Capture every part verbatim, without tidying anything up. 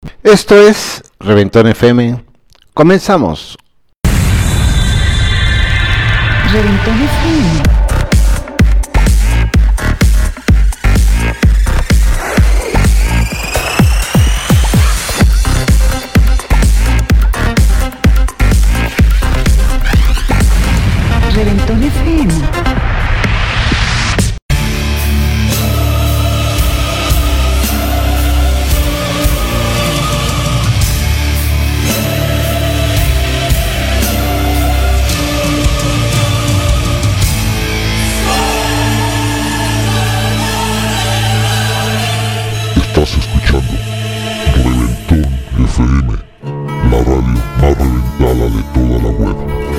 Esto es Reventón F M. Comenzamos. Reventón F M. Reventón F M. Estás escuchando Reventón F M, la radio más reventada de toda la web.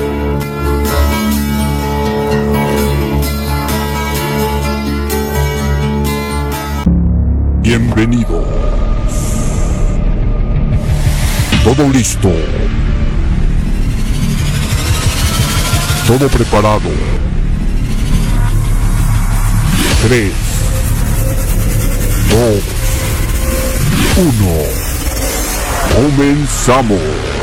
Bienvenido. Todo listo. Todo preparado. Tres, dos, uno. Comenzamos.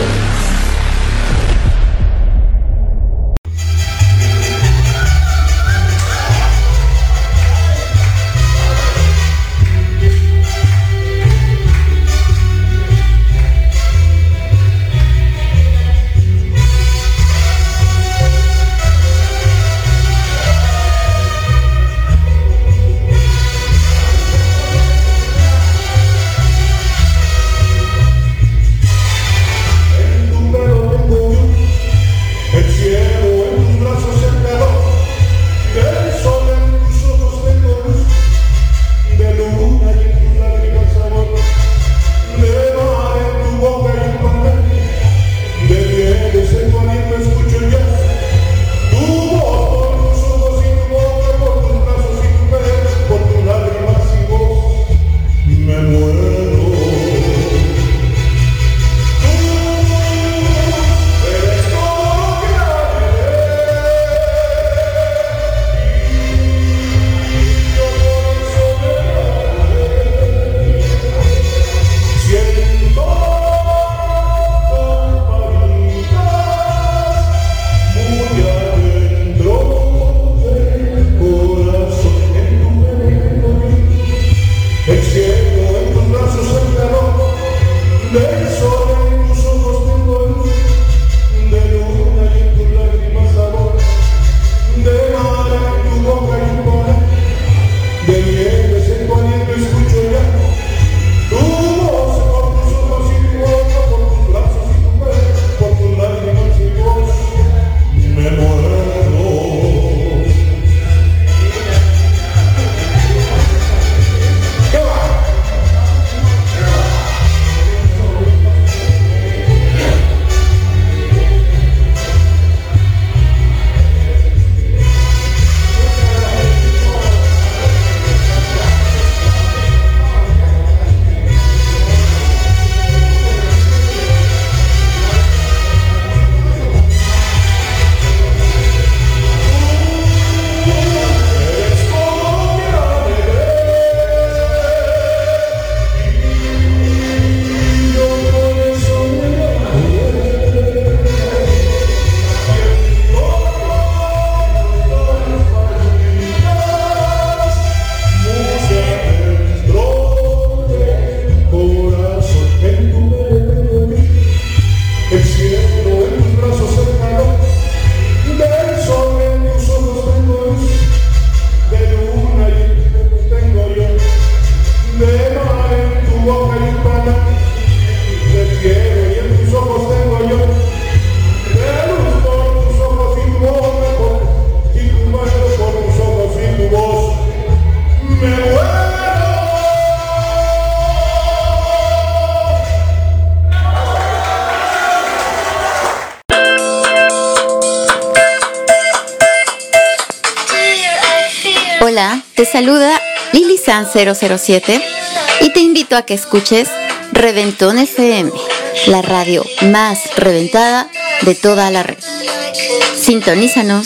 Hola, te saluda Lili San cero cero siete y te invito a que escuches Reventón F M, la radio más reventada de toda la red. Sintonízanos.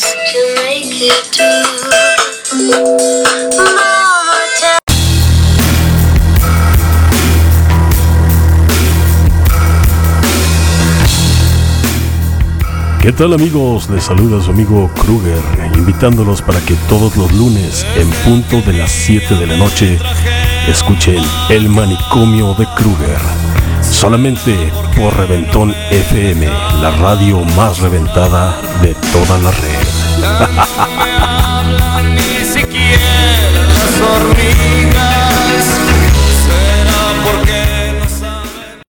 ¿Qué tal, amigos? Les saluda su amigo Kruger, invitándolos para que todos los lunes, en punto de las siete de la noche, escuchen El Manicomio de Kruger, solamente por Reventón F M, la radio más reventada de toda la red. Ni siquiera las hormigas, será porque no saben.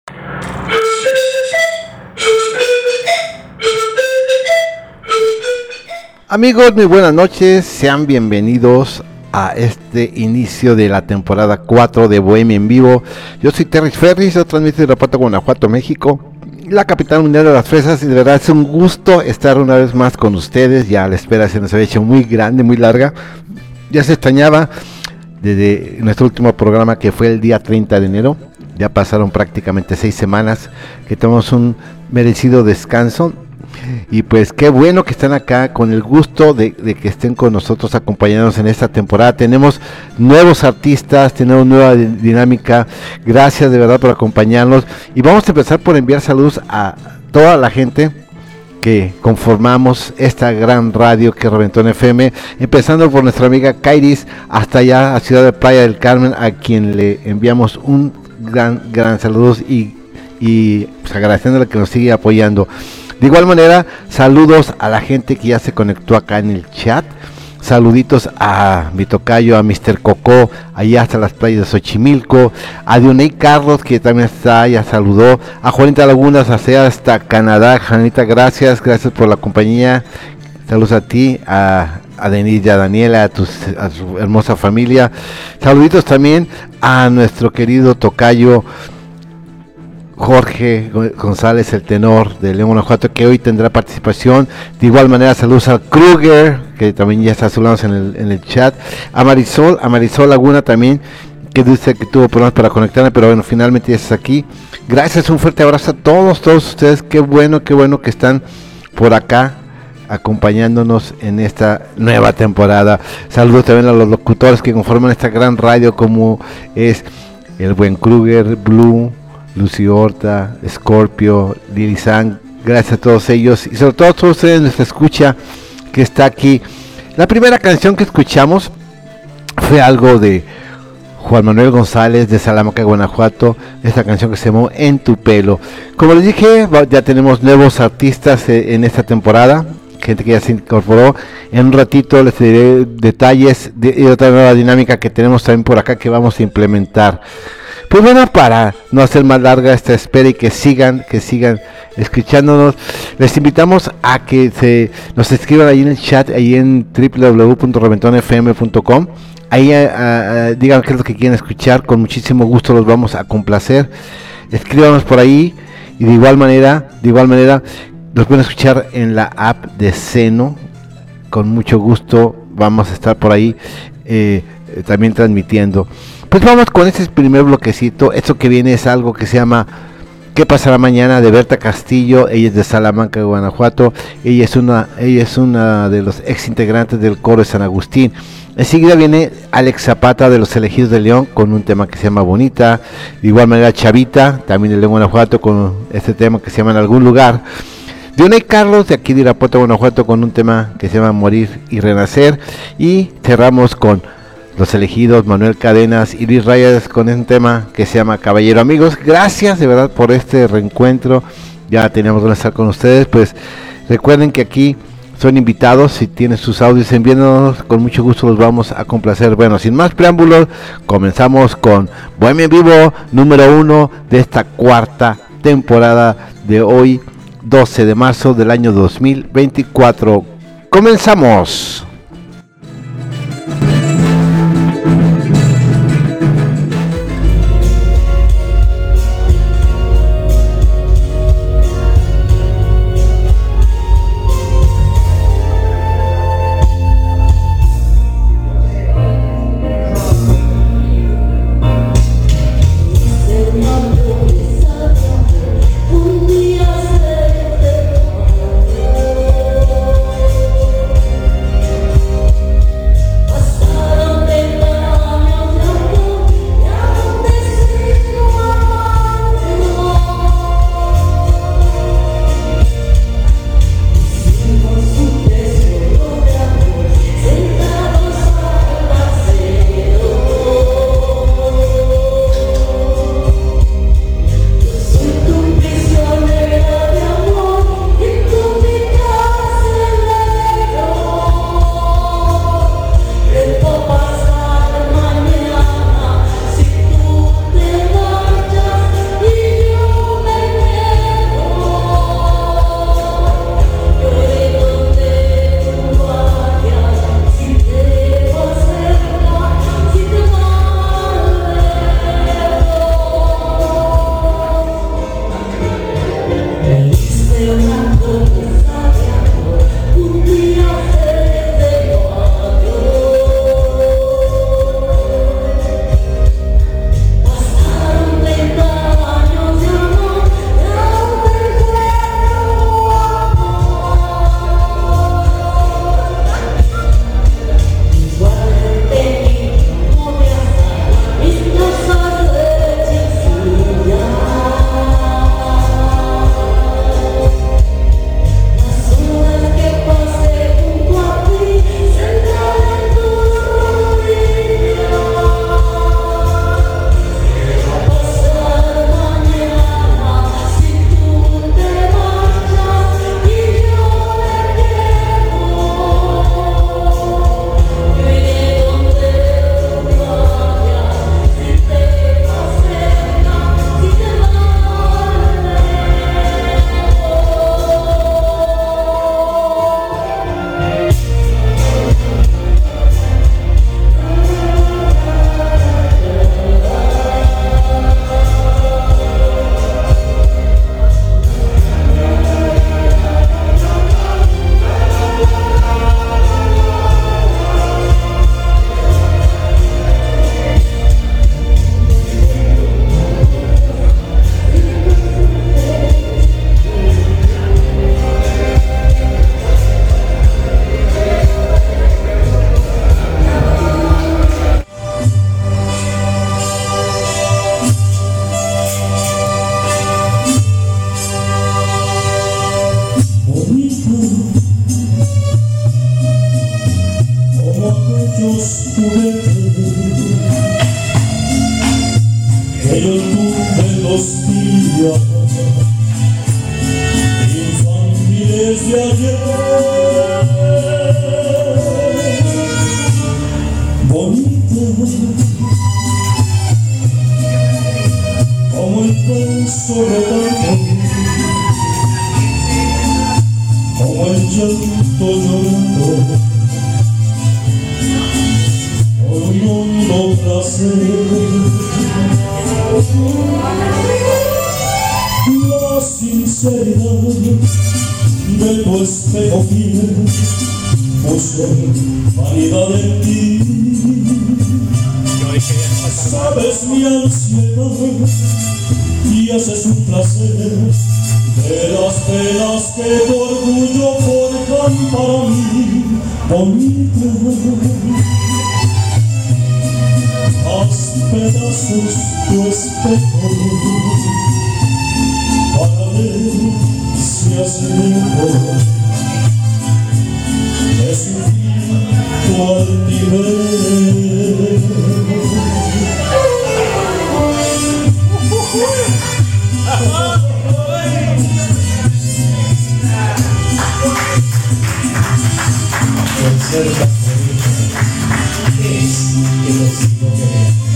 Amigos, muy buenas noches, sean bienvenidos a este inicio de la temporada cuatro de Bohemia en Vivo. Yo soy Terry Ferris, yo transmito de Irapuato, Guanajuato, México, la capital mundial de las fresas, y de verdad es un gusto estar una vez más con ustedes. Ya la espera se nos había hecho muy grande, muy larga, ya se extrañaba desde nuestro último programa, que fue el día treinta de enero. Ya pasaron prácticamente seis semanas que tenemos un merecido descanso. Y pues qué bueno que están acá, con el gusto de, de que estén con nosotros acompañándonos en esta temporada. Tenemos nuevos artistas, tenemos nueva dinámica. Gracias de verdad por acompañarnos. Y vamos a empezar por enviar saludos a toda la gente que conformamos esta gran radio que es Reventón F M, empezando por nuestra amiga Kairis hasta allá a Ciudad de Playa del Carmen, a quien le enviamos un gran, gran saludos y, y pues agradeciéndole que nos sigue apoyando. De igual manera, saludos a la gente que ya se conectó acá en el chat. Saluditos a mi tocayo, a mister Cocó, allá hasta las playas de Xochimilco. A Dioney Carlos, que también está, ya saludó. A Juanita Lagunas, hacia hasta Canadá. Juanita, gracias, gracias por la compañía. Saludos a ti, a, a Denise y a Daniela, a, tus, a su hermosa familia. Saluditos también a nuestro querido tocayo Jorge González, el tenor de León, Guanajuato, que hoy tendrá participación. De igual manera, saludos a Kruger, que también ya está saludando en el, en el chat. A Marisol, a Marisol Laguna también, que dice que tuvo problemas para conectarme, pero bueno, finalmente ya estás aquí. Gracias, un fuerte abrazo a todos, todos ustedes. Qué bueno, qué bueno que están por acá acompañándonos en esta nueva temporada. Saludos también a los locutores que conforman esta gran radio, como es el buen Kruger, Blue, Lucy Horta, Scorpio, Lili San. Gracias a todos ellos y sobre todo a todos ustedes, nuestra escucha que está aquí. La primera canción que escuchamos fue algo de Juan Manuel González de Salamanca, Guanajuato. Esta canción que se llamó En tu pelo. Como les dije, ya tenemos nuevos artistas en esta temporada, gente que ya se incorporó. En un ratito les diré detalles de otra nueva dinámica que tenemos también por acá, que vamos a implementar. Pues bueno, para no hacer más larga esta espera y que sigan, que sigan escuchándonos, les invitamos a que se nos escriban ahí en el chat, ahí en doble u doble u doble u punto reventón f m punto com. Ahí uh, uh, digan qué es lo que quieren escuchar, con muchísimo gusto los vamos a complacer. Escríbanos por ahí, y de igual manera, de igual manera, los pueden escuchar en la app de Seno. Con mucho gusto vamos a estar por ahí eh, también transmitiendo. Pues vamos con este primer bloquecito. Esto que viene es algo que se llama ¿Qué pasará mañana?, de Berta Castillo. Ella es de Salamanca, Guanajuato. Ella es una, ella es una de los ex integrantes del coro de San Agustín. Enseguida viene Alex Zapata de los Elegidos de León con un tema que se llama Bonita. De igual manera Chavita, también de León, Guanajuato, con este tema que se llama En algún lugar. Dioney Carlos de aquí de Irapuato, Guanajuato, con un tema que se llama Morir y Renacer. Y cerramos con Los Elegidos, Manuel Cadenas y Luis Reyes, con un tema que se llama Caballero. Amigos, gracias de verdad por este reencuentro. Ya teníamos que estar con ustedes. Pues recuerden que aquí son invitados. Si tienen sus audios, enviándonos, con mucho gusto los vamos a complacer. Bueno, sin más preámbulos, comenzamos con Bohemia en Vivo número uno de esta cuarta temporada de hoy, doce de marzo del año dos mil veinticuatro. Comenzamos. Un día se te va. infancia, infantiles de ayer, bonitas como el beso rodando, como el llanto llorando, por un hondo placer. La sinceridad de tu espejo fiel puso vanidad en ti. Sabes mi ansiedad y haces un placer de las penas que tu orgullo forjan para mí, bonita. Haz pedazos tu espejo para ver si hace mejor. De sufrir tu altivez. Ser tan bonita es que lo sigo queriendo.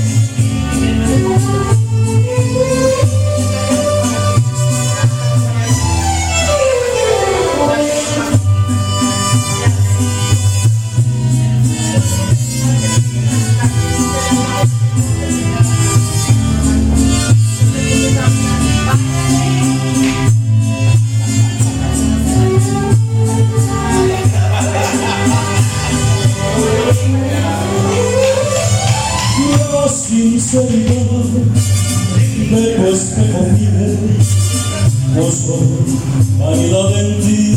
Sinceridad de tu espejo fiel puso vanidad en ti.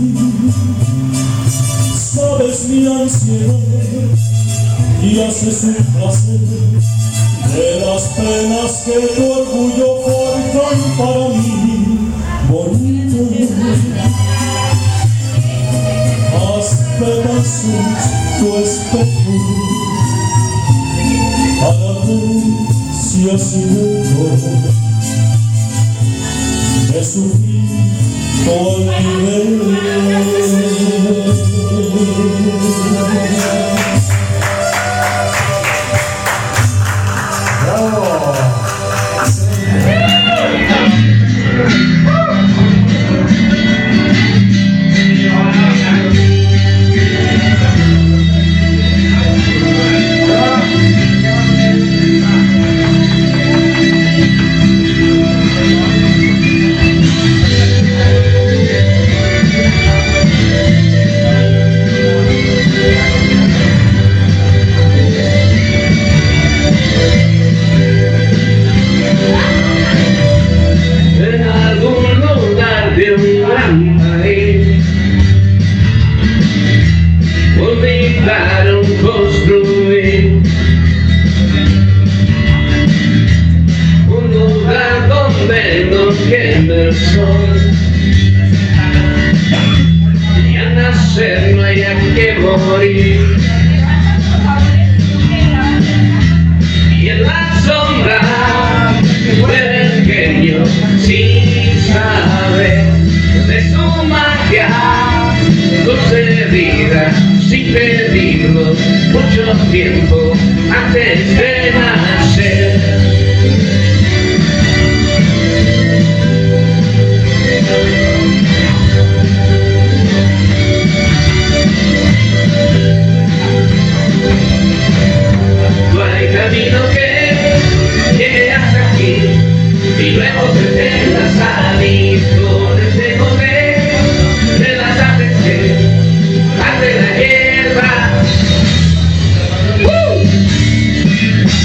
Sabes mi ansiedad y haces un placer de las penas que tu orgullo forjan para mí, bonita. Haz pedazos tu espejo para ver si así mejor. De sufrir tu altivez. ¡Bravo! Construir un lugar donde no queme el sol y al nacer no haya que morir, y en la sombra del genio sin saber de su magia, dulce vida sin pedirlo, mucho tiempo antes de nacer. No hay camino que llegue hasta aquí y luego te tengas a mí con este poder de las artes que hace la guerra. ¡Uh!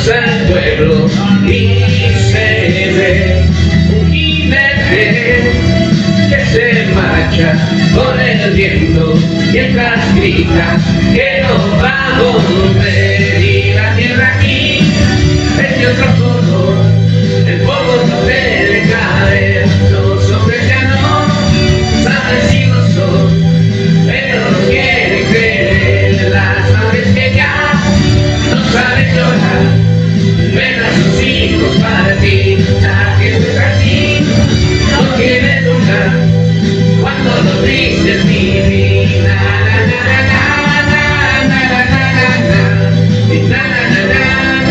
cruza el pueblo y se ve un jinete que se marcha con el viento mientras grita que no va a volver, y la tierra aquí es de otro color, el polvo no debe caer, los hombres ya no saben si lo son, pero no quieren creer, las madres que ya no saben llorar, ven a sus hijos partir, la gente está aquí, no quiere lugar, cuando lo triste es mi vida, na na na na na na na na na na na na na.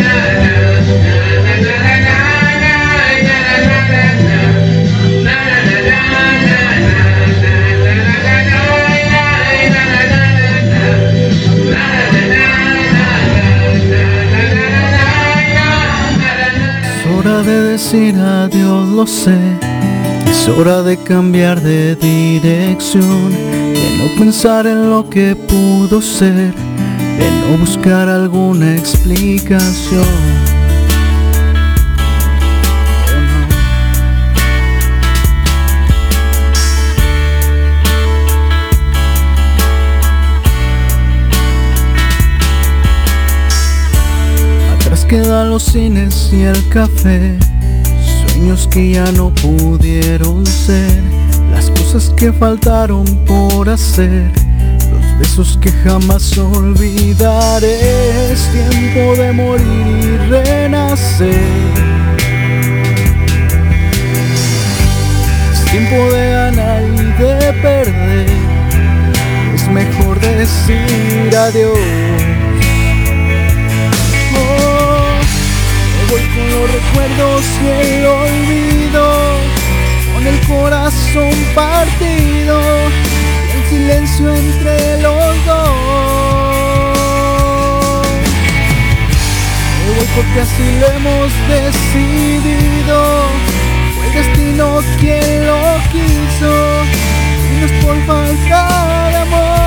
Es hora de decir adiós, lo sé. Es hora de cambiar de dirección, de no pensar en lo que pudo ser, de no buscar alguna explicación. Atrás quedan los cines y el café, sueños que ya no pudieron ser, las cosas que faltaron por hacer, los besos que jamás olvidaré. Es tiempo de morir y renacer, es tiempo de ganar y de perder, es mejor decir adiós. Voy con los recuerdos y el olvido, con el corazón partido y el silencio entre los dos. Me voy porque así lo hemos decidido, fue el destino quien lo quiso y no es por falta de amor.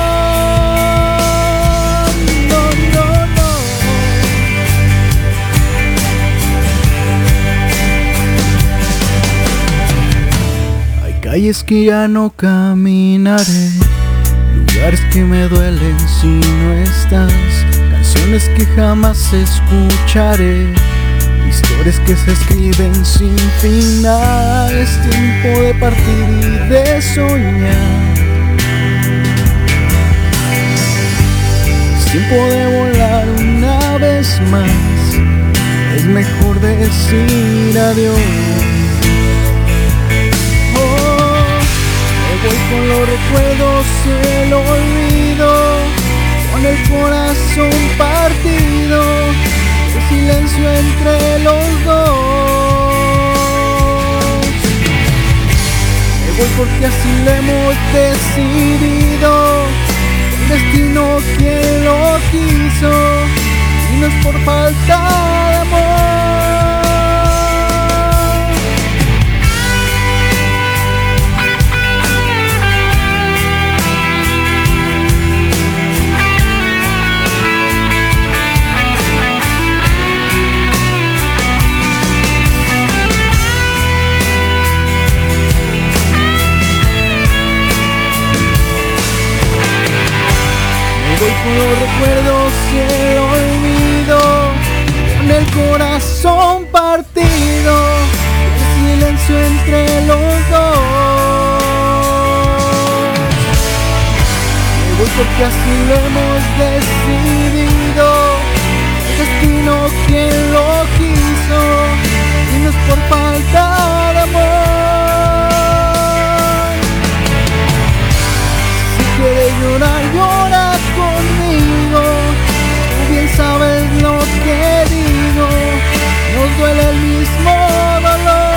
Calles que ya no caminaré, lugares que me duelen si no estás, canciones que jamás escucharé, historias que se escriben sin final. Es tiempo de partir y de soñar, es tiempo de volar una vez más, es mejor decir adiós. Voy con los recuerdos y el olvido, con el corazón partido, el silencio entre los dos. Me voy porque así lo hemos decidido, el destino quien lo quiso y no es por falta de amor. Voy con los recuerdos y el olvido, con el corazón partido, el silencio entre los dos. Me voy porque así lo hemos decidido, el destino quien lo quiso y no es por falta de amor. Si quieres llorar, llora conmigo, tú bien sabes lo que digo, nos duele el mismo dolor.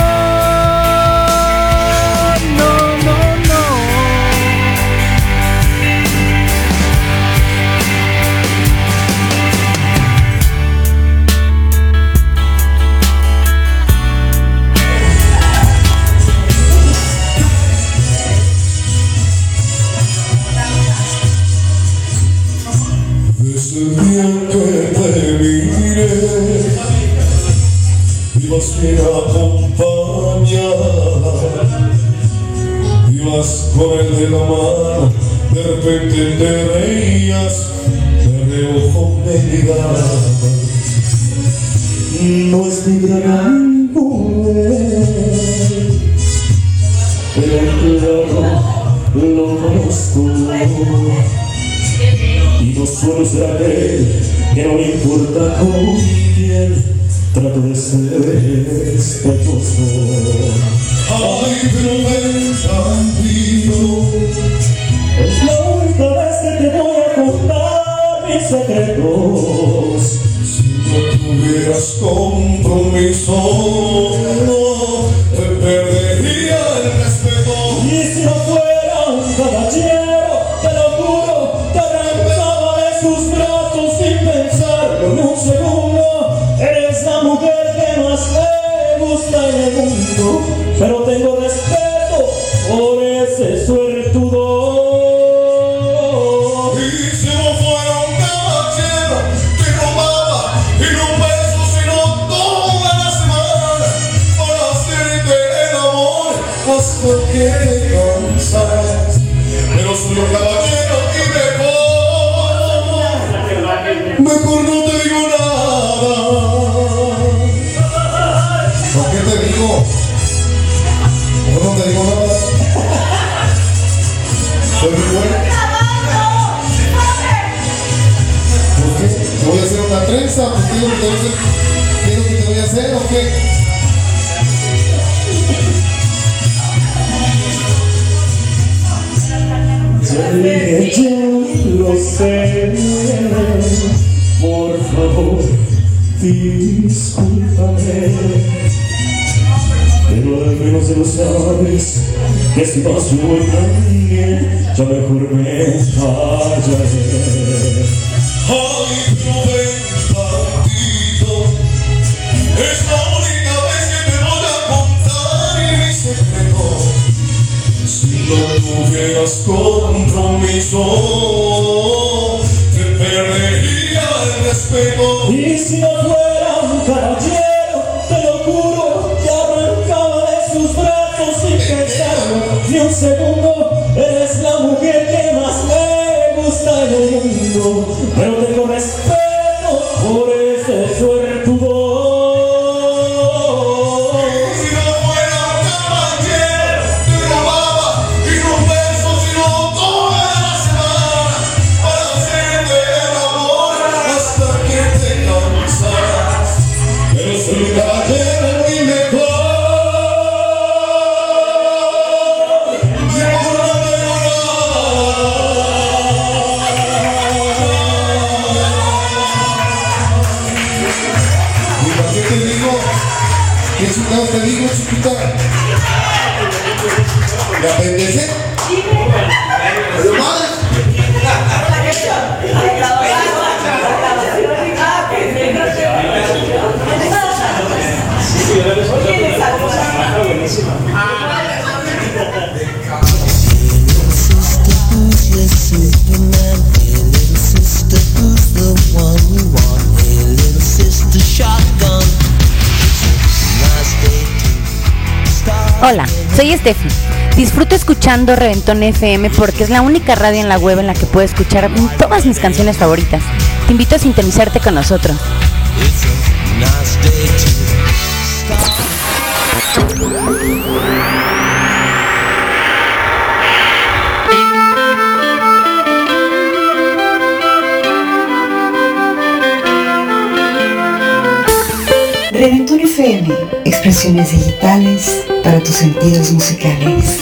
No, no, no. Desde el día que te miré nos viene a acompañar. Ibas con el de la mano, de repente te reías, de reojo me mirabas. No es mi gran mujer, pero claro, lo conozco. Y no suelo ser aquel que no le importa con quién, trato de ser respetuoso. Ay, pero ven tantito, es la única vez que te voy a contar mis secretos. Si no tuvieras compromiso, no te perdería el respeto. Y si no fuera un caballero, te lo juro, te arrancaba de sus brazos sin pensarlo ni un segundo. Eres la mujer que más me gusta en el mundo, pero tengo respeto por ese suertudo. Y si no fuera un caballero, te robaba y no un beso sino toda la semana para hacerte el amor hasta que te cansas. Pero soy un caballero y mejor, mejor no te digo nada. ¿Por qué te digo? ¿Por no te digo nada? ¿Soy muy bueno? ¿Por qué? ¿Te voy a hacer una trenza? ¿Por qué? ¿Qué es lo que te voy a hacer o qué? Ya lo sé, por favor, discúlpame, pero al menos ya lo sabes, que si paso muy también, ya mejor me callaré. Ay, pero ven tantito, es la única vez que te voy a contar mi secreto. Si no tuvieras compromiso, te perdería el respeto. Y si no fuera un caballero, te lo juro, te arrancaba de sus brazos sin pensarlo ni un segundo. Eres la mujer que más me gusta en el mundo, pero tengo respeto por ese suertudo. Te digo, chiquita, la pendeje, pero madre, Hola, soy Steffi. Disfruto escuchando Reventón F M porque es la única radio en la web en la que puedo escuchar todas mis canciones favoritas. Te invito a sintonizarte con nosotros. Reventón F M, expresiones digitales para tus sentidos musicales.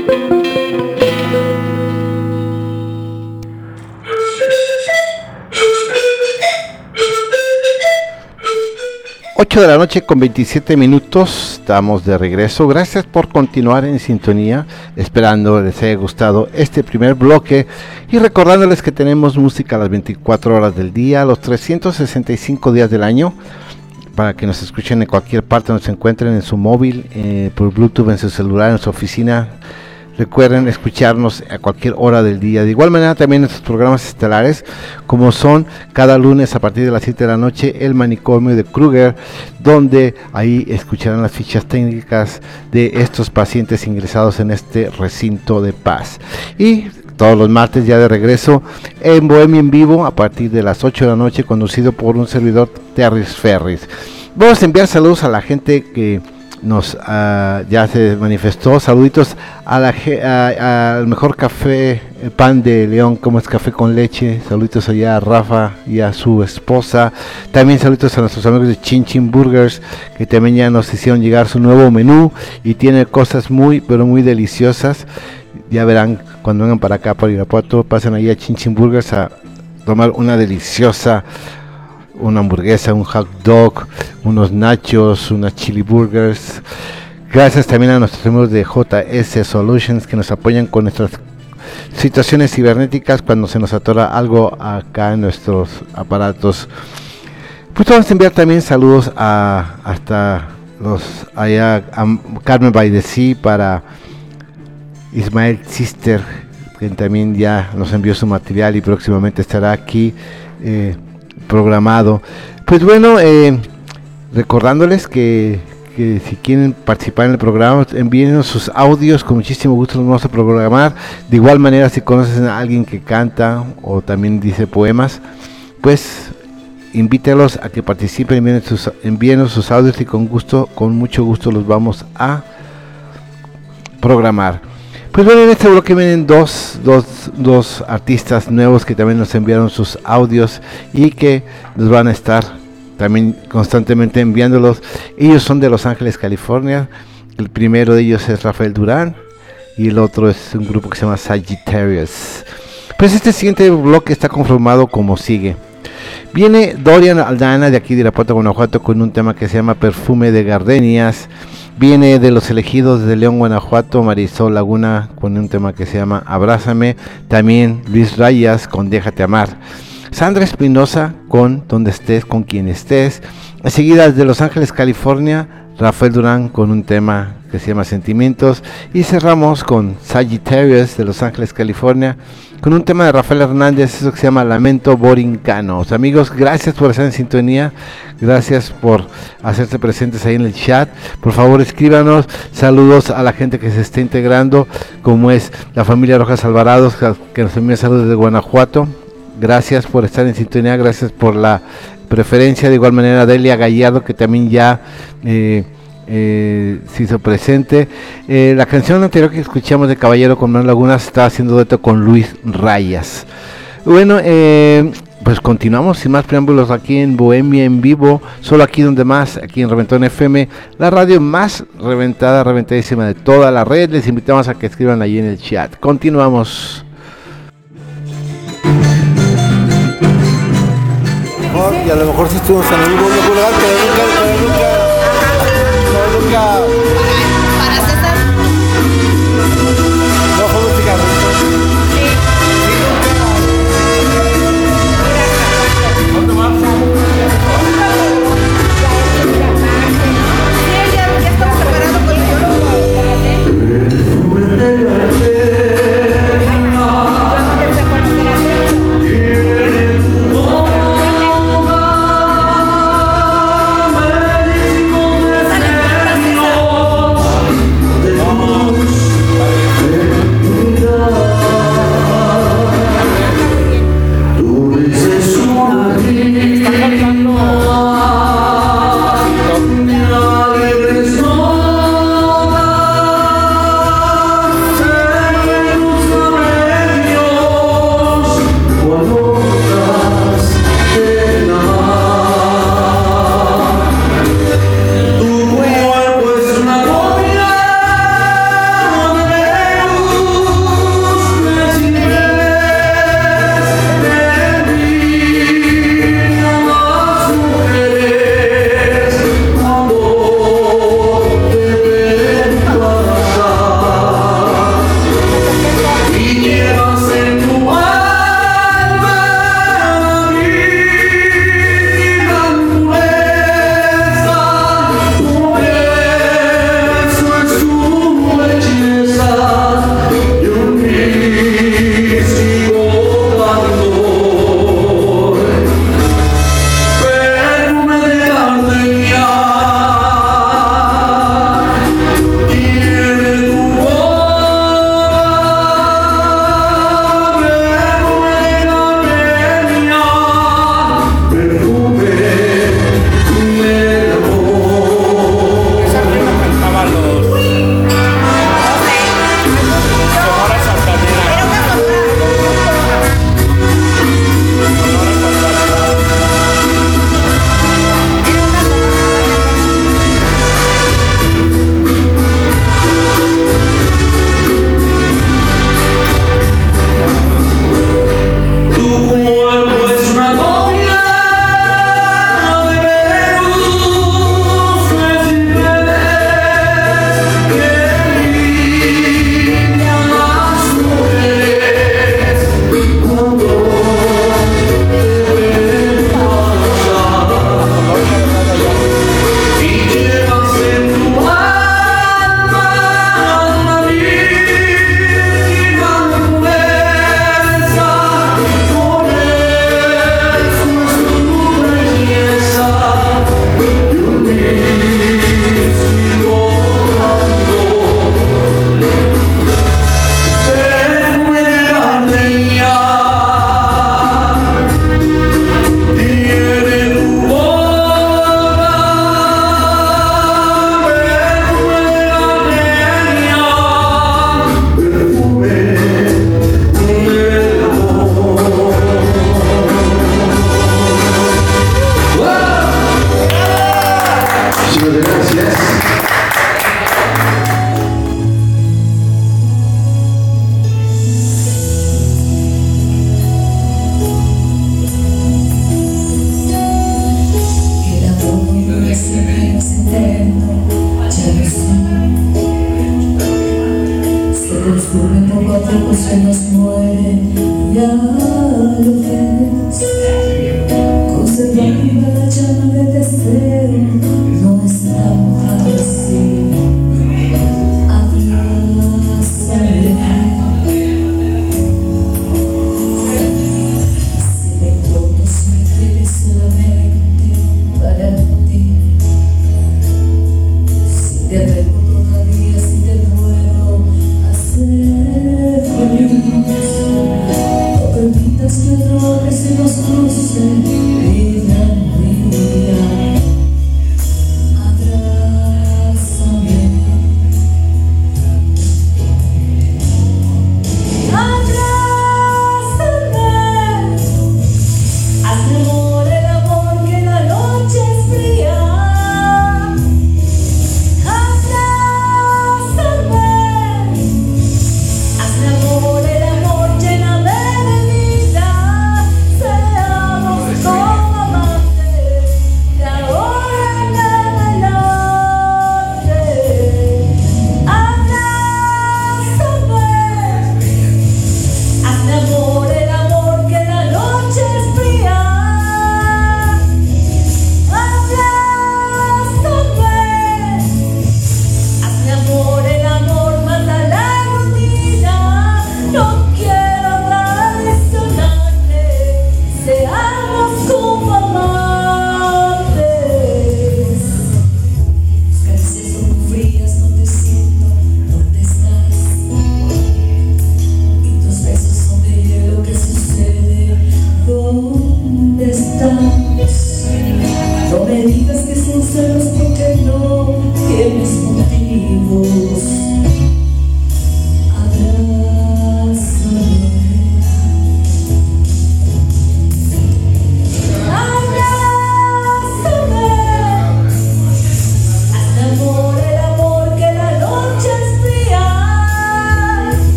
ocho de la noche con veintisiete minutos, estamos de regreso. Gracias por continuar en sintonía, esperando les haya gustado este primer bloque y recordándoles que tenemos música a las veinticuatro horas del día, los trescientos sesenta y cinco días del año, para que nos escuchen en cualquier parte donde se encuentren, en su móvil, eh, por Bluetooth, en su celular, en su oficina, recuerden escucharnos a cualquier hora del día. De igual manera también nuestros programas estelares, como son cada lunes a partir de las siete de la noche, El Manicomio de Kruger, donde ahí escucharán las fichas técnicas de estos pacientes ingresados en este recinto de paz. Y todos los martes ya de regreso en Bohemia en Vivo a partir de las ocho de la noche, conducido por un servidor, Terris Ferris. Vamos a enviar saludos a la gente que nos uh, ya se manifestó. Saluditos a la al mejor café, el Pan de León, como es café con leche. Saluditos allá a Rafa y a su esposa. También saluditos a nuestros amigos de Chin Chin Burgers, que también ya nos hicieron llegar su nuevo menú y tiene cosas muy pero muy deliciosas. Ya verán cuando vengan para acá, para Irapuato, pasen ahí a Chin Chin Burgers a tomar una deliciosa, una hamburguesa, un hot dog, unos nachos, unas chili burgers. Gracias también a nuestros amigos de J S Solutions, que nos apoyan con nuestras situaciones cibernéticas cuando se nos atora algo acá en nuestros aparatos. Pues vamos a enviar también saludos a hasta los allá a Carmen by the Sea, para Ismael Sister, que también ya nos envió su material y próximamente estará aquí eh, programado. Pues bueno, eh, recordándoles que, que si quieren participar en el programa, envíenos sus audios, con muchísimo gusto los vamos a programar. De igual manera, si conocen a alguien que canta o también dice poemas, pues invítelos a que participen, envíenos sus, envíenos sus audios y con gusto, con mucho gusto los vamos a programar. Pues bueno, en este bloque vienen dos, dos, dos artistas nuevos que también nos enviaron sus audios y que nos van a estar también constantemente enviándolos. Ellos son de Los Ángeles, California. El primero de ellos es Rafael Durán y el otro es un grupo que se llama Sagittarius. Pues este siguiente bloque está conformado como sigue. Viene Dorian Aldana de aquí de Irapuato, Guanajuato, con un tema que se llama Perfume de Gardenias. Viene de Los Elegidos de León, Guanajuato, Marisol Laguna con un tema que se llama Abrázame. También Luis Rayas con Déjate Amar. Sandra Espinosa con Donde Estés, con Quien Estés. Enseguida de Los Ángeles, California, Rafael Durán con un tema que se llama Sentimientos. Y cerramos con Sagittarius de Los Ángeles, California, con un tema de Rafael Hernández, eso que se llama Lamento Borincano. Amigos, gracias por estar en sintonía, gracias por hacerse presentes ahí en el chat. Por favor, escríbanos. Saludos a la gente que se está integrando, como es la familia Rojas Alvarados, que nos envía saludos desde Guanajuato. Gracias por estar en sintonía, gracias por la preferencia. De igual manera, Delia Gallardo, que también ya eh, eh, se hizo presente. Eh, la canción anterior que escuchamos de Caballero con Manuel Lagunas está haciendo dueto con Luis Rayas. Bueno, eh, pues continuamos sin más preámbulos aquí en Bohemia en Vivo, solo aquí donde más, aquí en Reventón F M, la radio más reventada, reventadísima de toda la red. Les invitamos a que escriban allí en el chat. Continuamos. Y a lo mejor si estuvimos en el mismo lugar, pero nunca, pero nunca, pero nunca. Para César. No fue música. Sí. ¿Dónde más? Sí, ya, ya estamos preparando con el Oh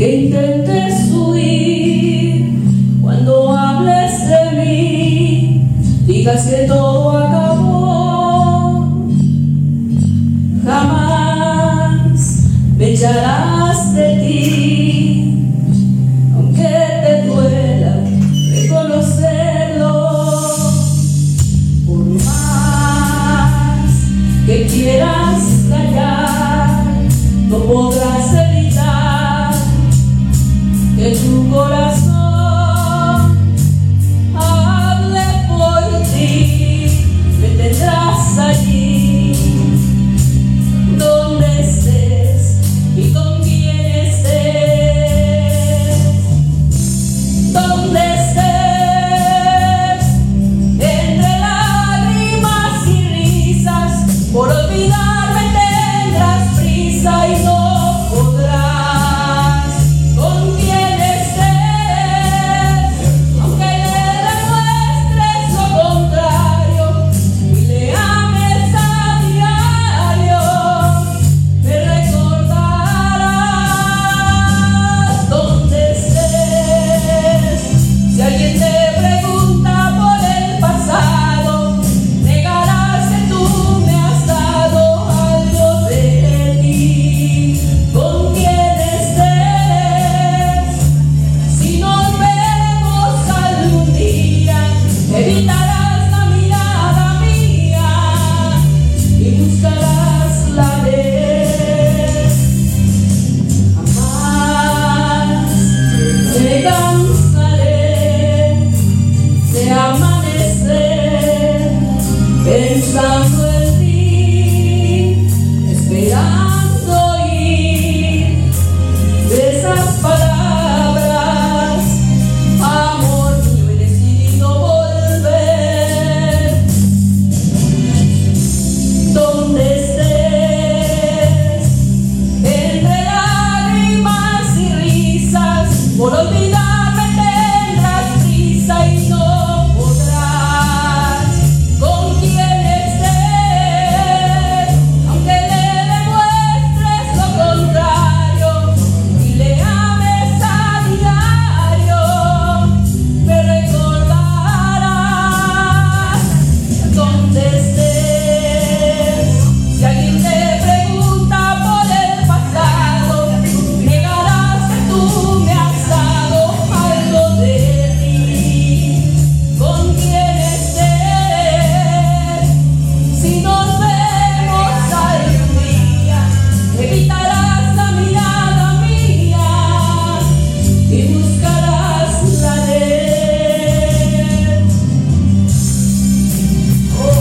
que intentes huir cuando hables de mí, digas que todo acabó. Jamás me echarás de ti, aunque te duela reconocerlo. Por más que quieras callar, no podrás evitar que tu corazón hable por ti. Me tendrás allí donde estés y con quien estés, donde estés, entre lágrimas y risas, por olvidarme tendrás prisa y no podrás, con quien estés, aunque le demuestres lo contrario y le ames a diario, me recordarás donde estés. Si alguien te pregunta por el pasado, negarás que tú me has dado algo de ti, con quien estés. Si nos vemos algún día, evitarás la mirada mía y buscarás la de él. Jamás me cansaré de amanecer pensando en ti, esperando oír de esas palabras. Amor mío, he decidido volver. Donde estés, entre lágrimas y risas, por olvidarme tendrás prisa y no podrás, con quien estés, aunque le demuestres lo contrario y le ames a diario, me recordarás donde estés. Si alguien te pregunta por el pasado, negarás que tú me has dado algo de ti, con quien estés. Si nos vemos algún día, evitarás la mirada mía y buscarás la de él. Oh.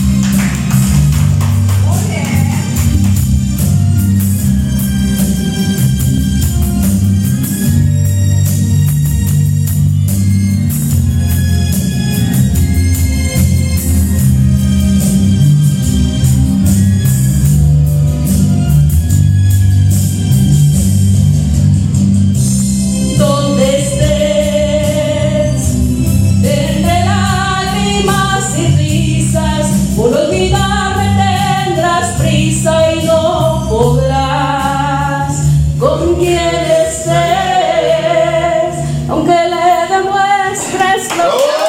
Donde estés, entre lágrimas y risas, por olvidarme tendrás prisa y no podrás, con quien estés, aunque le demuestres lo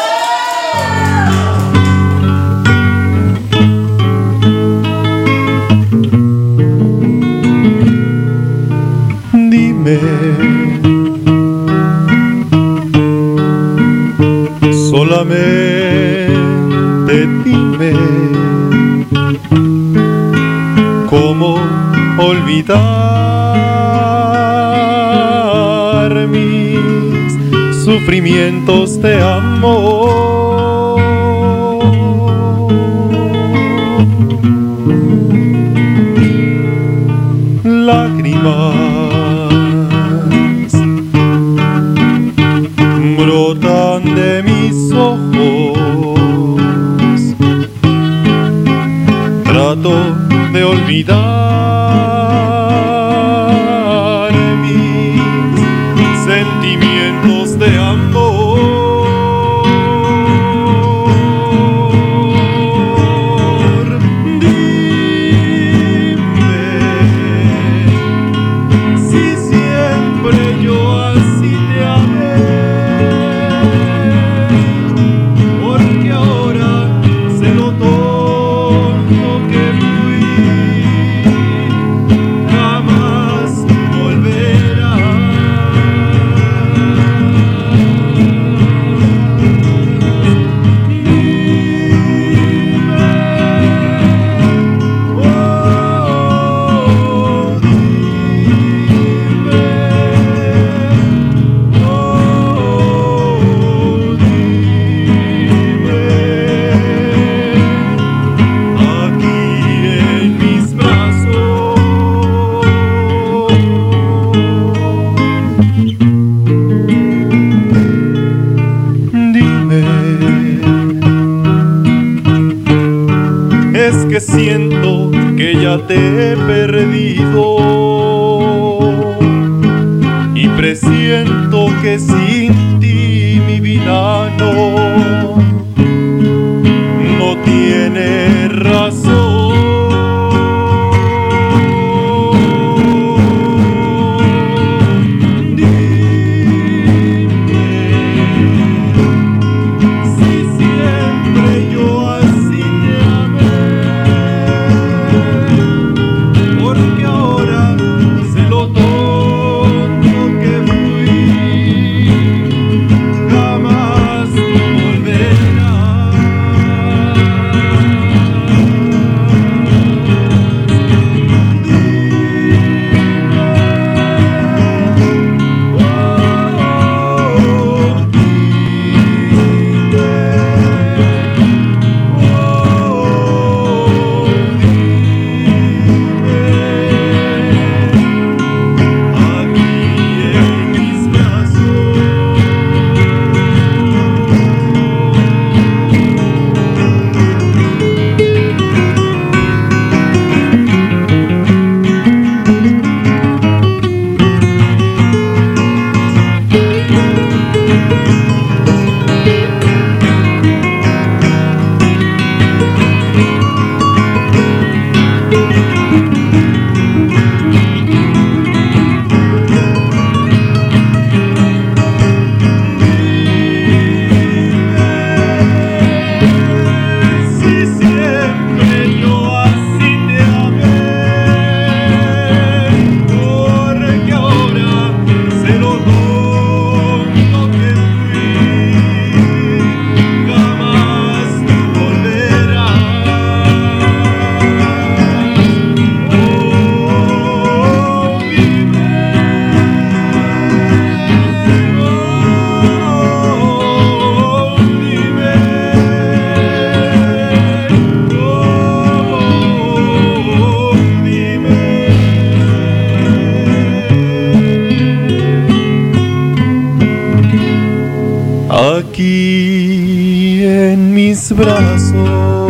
Dime, solamente dime, cómo olvidar mis sufrimientos de amor. Lágrimas brotan de mis ojos, trato de olvidar mis sentimientos de amor. Dime si siempre yo he perdido y presiento que sin ti mi vida no, no tiene razón. Aquí en mis brazos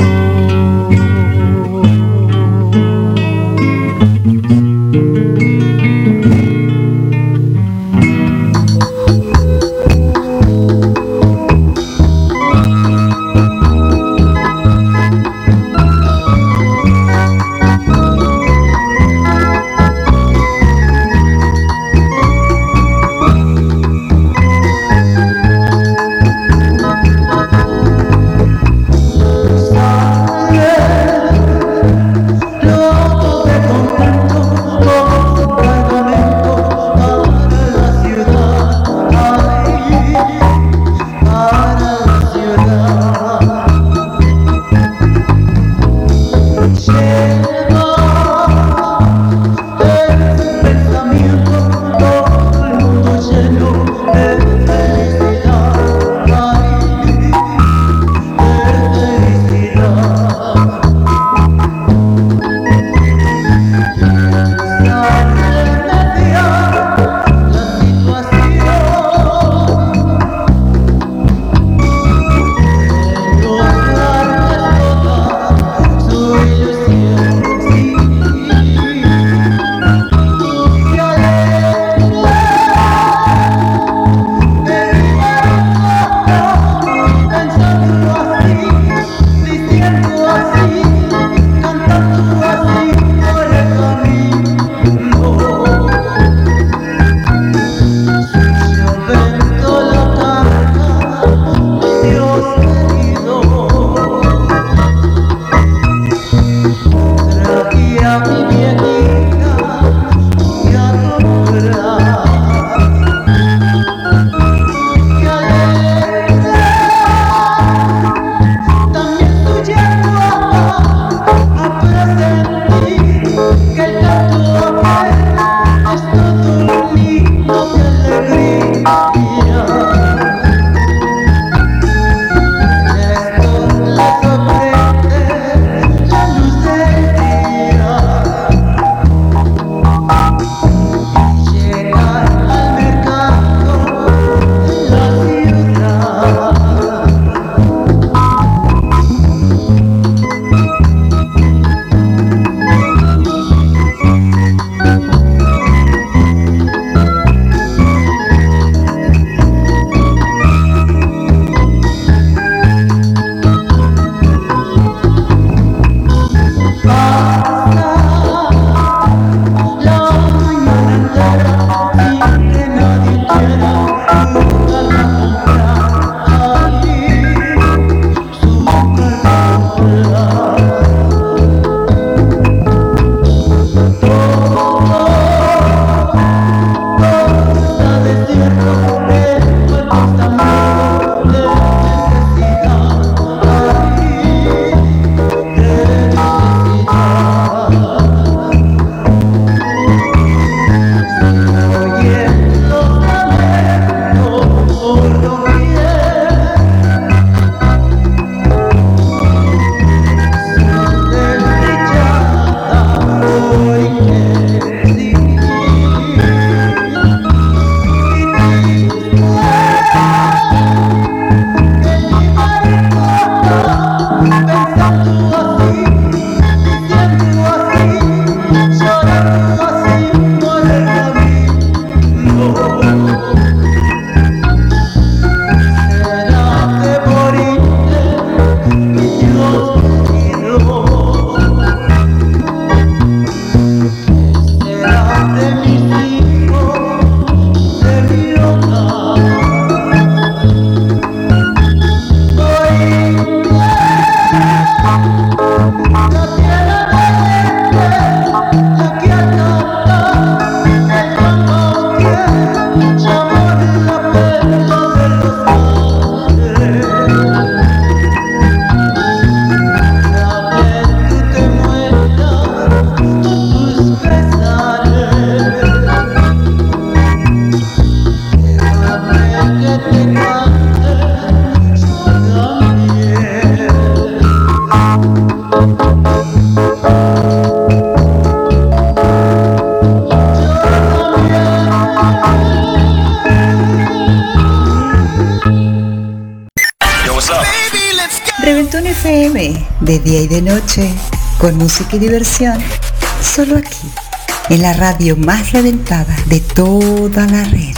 de día y de noche, con música y diversión, solo aquí, en la radio más reventada de toda la red.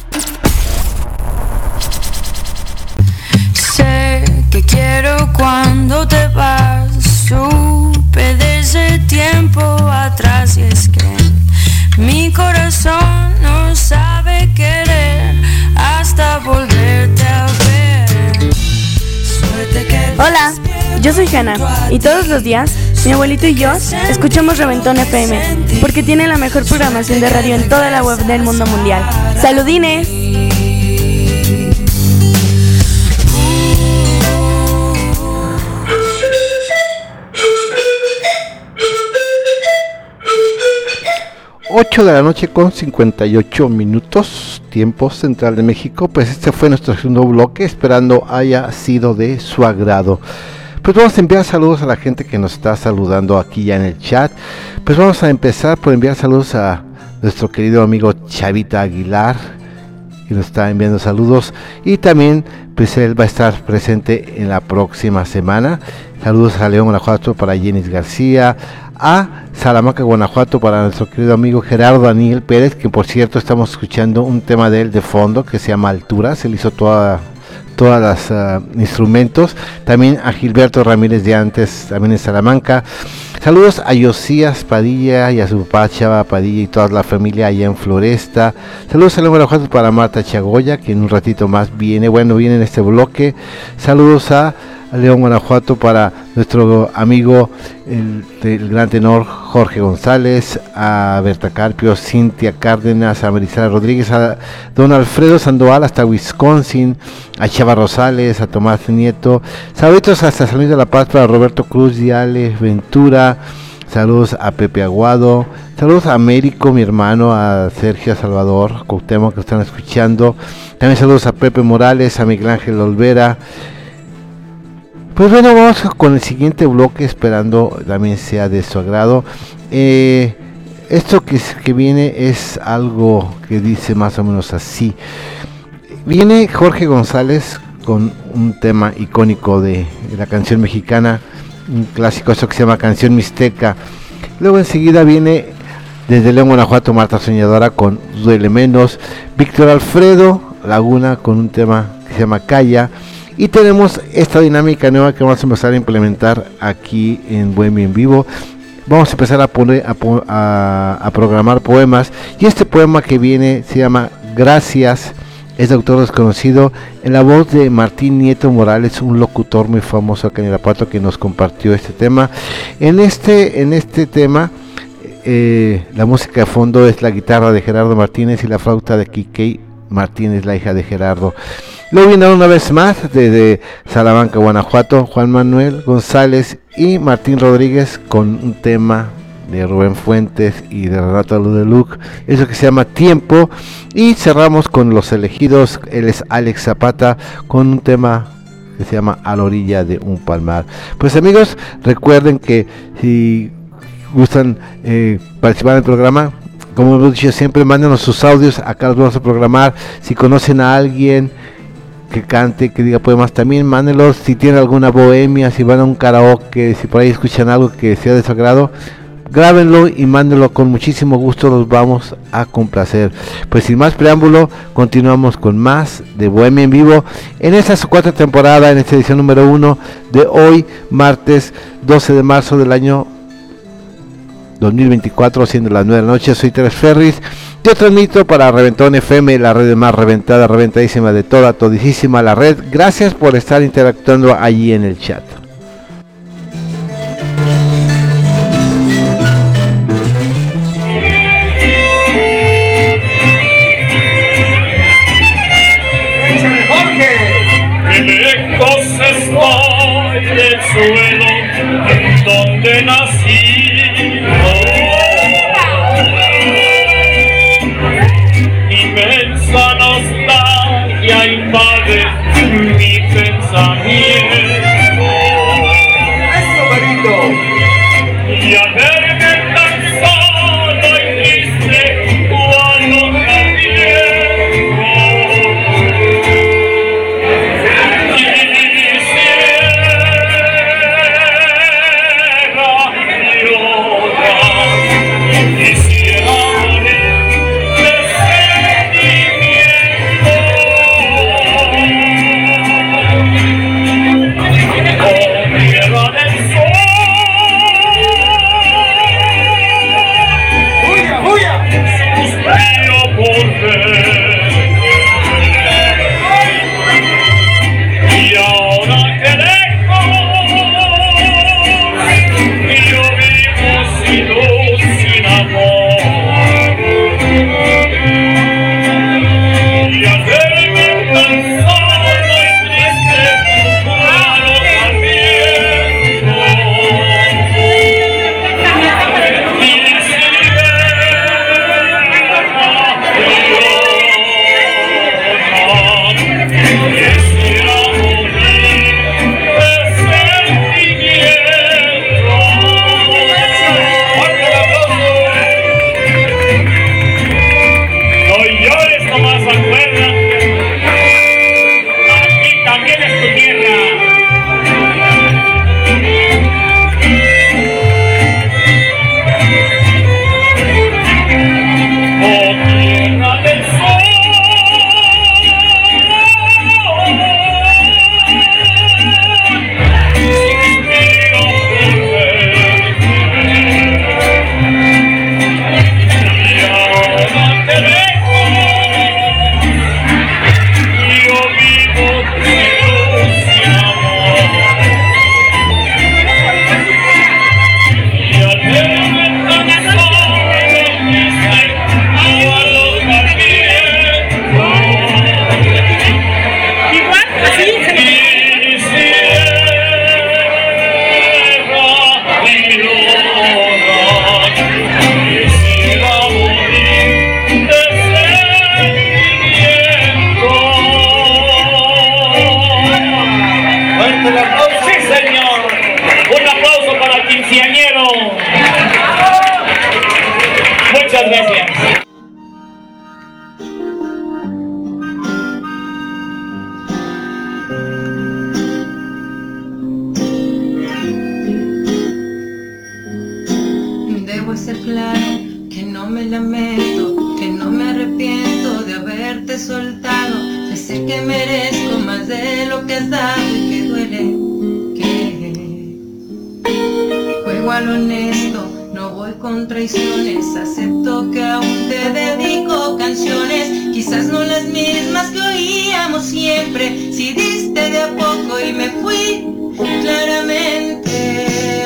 Sé que quiero cuando te vas, supe desde tiempo atrás, y es que mi corazón no sabe querer hasta volverte a ver. Hola, yo soy Hanna y todos los días mi abuelito y yo escuchamos Reventón F M porque tiene la mejor programación de radio en toda la web del mundo mundial. ¡Saludines! ocho de la noche con cincuenta y ocho minutos, tiempo central de México. Pues este fue nuestro segundo bloque, esperando haya sido de su agrado. Pues vamos a enviar saludos a la gente que nos está saludando aquí ya en el chat. Pues vamos a empezar por enviar saludos a nuestro querido amigo Chavita Aguilar, que nos está enviando saludos, y también pues él va a estar presente en la próxima semana. Saludos a León, Guanajuato, para Jenis García, a Salamanca, Guanajuato, para nuestro querido amigo Gerardo Daniel Pérez, que por cierto estamos escuchando un tema de él de fondo que se llama Alturas. Él hizo toda todas las uh, instrumentos. También a Gilberto Ramírez de antes, también en Salamanca. Saludos a Josías Padilla y a su papá Chava Padilla y toda la familia allá en Floresta. Saludos a León, Guanajuato, para Marta Chagoya, que en un ratito más viene, bueno, viene en este bloque. Saludos a León, Guanajuato, para nuestro amigo el, el gran tenor Jorge González, a Berta Carpio, Cintia Cárdenas, a Marisela Rodríguez, a don Alfredo Sandoval hasta Wisconsin, a Chava Rosales, a Tomás Nieto. Saludos hasta San Luis de la Paz para Roberto Cruz y Ale Ventura. Saludos a Pepe Aguado. Saludos a Américo, mi hermano, a Sergio Salvador Cuauhtémoc, que están escuchando. También saludos a Pepe Morales, a Miguel Ángel Olvera. Pues bueno, vamos con el siguiente bloque, esperando también sea de su agrado. Eh, esto que, que viene es algo que dice más o menos así. Viene Jorge González con un tema icónico de, de la canción mexicana, un clásico, esto que se llama Canción Mixteca. Luego enseguida viene desde León, Guanajuato, Marta Soñadora con Duele Menos. Víctor Alfredo Laguna con un tema que se llama Calla. Y tenemos esta dinámica nueva que vamos a empezar a implementar aquí en Bohemia en Vivo. Vamos a empezar a poner a, a, a programar poemas. Y este poema que viene se llama Gracias. Es de autor desconocido, en la voz de Martín Nieto Morales, un locutor muy famoso acá en Irapuato, que nos compartió este tema. En este, en este tema, eh, la música de fondo es la guitarra de Gerardo Martínez y la flauta de Quique Martínez, la hija de Gerardo. Luego viene una vez más desde Salamanca, Guanajuato, Juan Manuel González y Martín Rodríguez con un tema de Rubén Fuentes y de Renato Ludeluc, eso que se llama Tiempo. Y cerramos con Los Elegidos, él es Alex Zapata, con un tema que se llama A la orilla de un palmar. Pues amigos, recuerden que si gustan eh, participar en el programa, como hemos dicho siempre, mándenos sus audios, acá los vamos a programar. Si conocen a alguien que cante, que diga poemas, también mándenlos. Si tienen alguna bohemia, si van a un karaoke, si por ahí escuchan algo que sea de su agrado, grábenlo y mándenlo, con muchísimo gusto los vamos a complacer. Pues sin más preámbulo, continuamos con más de Bohemia en Vivo en esta su cuarta temporada, en esta edición número uno de hoy, martes doce de marzo del año dos mil veinticuatro, siendo las nueve de la noche. Soy Tres Ferris, yo transmito para Reventón F M, la red más reventada, reventadísima de toda, todísima la red. Gracias por estar interactuando allí en el chat. Lejos estoy del suelo en donde nací. Inmensa nostalgia invade mi pensamiento. que no me lamento, que no me arrepiento de haberte soltado, de ser que merezco más de lo que has dado y que duele, que juego a lo honesto, no voy con traiciones, acepto que aún te dedico canciones, quizás no las mismas que oíamos siempre, si diste de a poco y me fui claramente.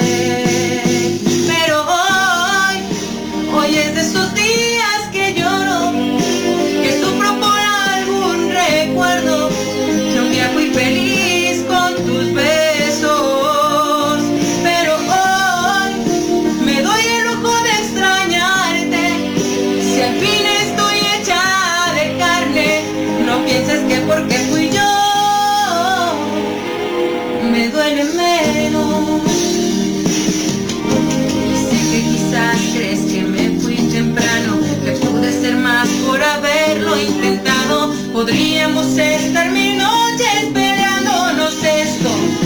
Pero hoy, hoy es de esos días que lloro, que sufro por algún recuerdo, que un día fui feliz con tus besos. Pero hoy me doy el lujo de extrañarte, si al fin estoy hecha de carne, no pienses que porque fui yo me duele menos. Sé que quizás crees que me fui temprano, que pude ser más por haberlo intentado. Podríamos estar mil noches peleándonos esto,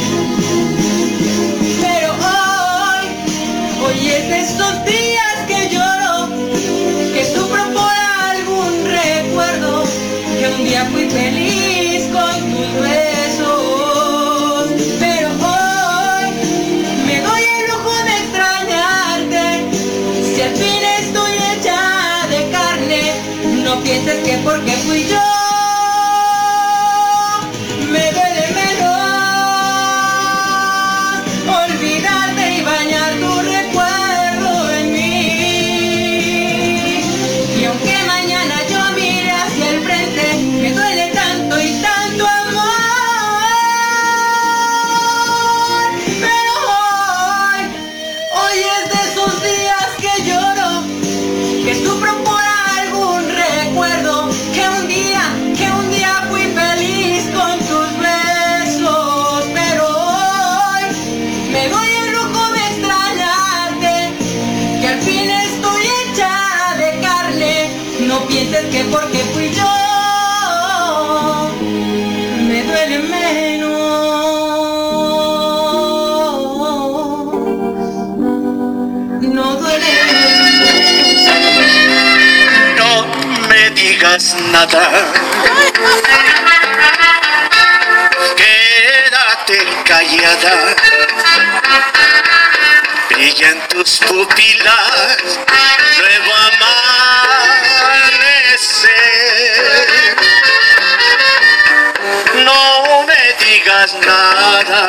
pero hoy, hoy es de estos días que lloro, que sufro por algún recuerdo, que un día fui feliz con tus besos. Pero hoy me doy el lujo de extrañarte, si al fin estoy hecha de carne, no pienses que porque fui yo me duele menos olvidarte y bañar tu recuerdo en mí. Y aunque mañana yo mire hacia el frente, me duele tanto y tanto amor. Pero hoy, hoy es de esos días que lloro, que sufro por algún recuerdo, que un día, que un día fui feliz con tus besos. Pero hoy me doy el lujo de extrañarte, que al fin estoy hecha de carne, no pienses que porque fui yo me duele menos, no duele menos. No me digas nada, quédate callada, brilla en tus pupilas nuevo amanecer. No me digas nada,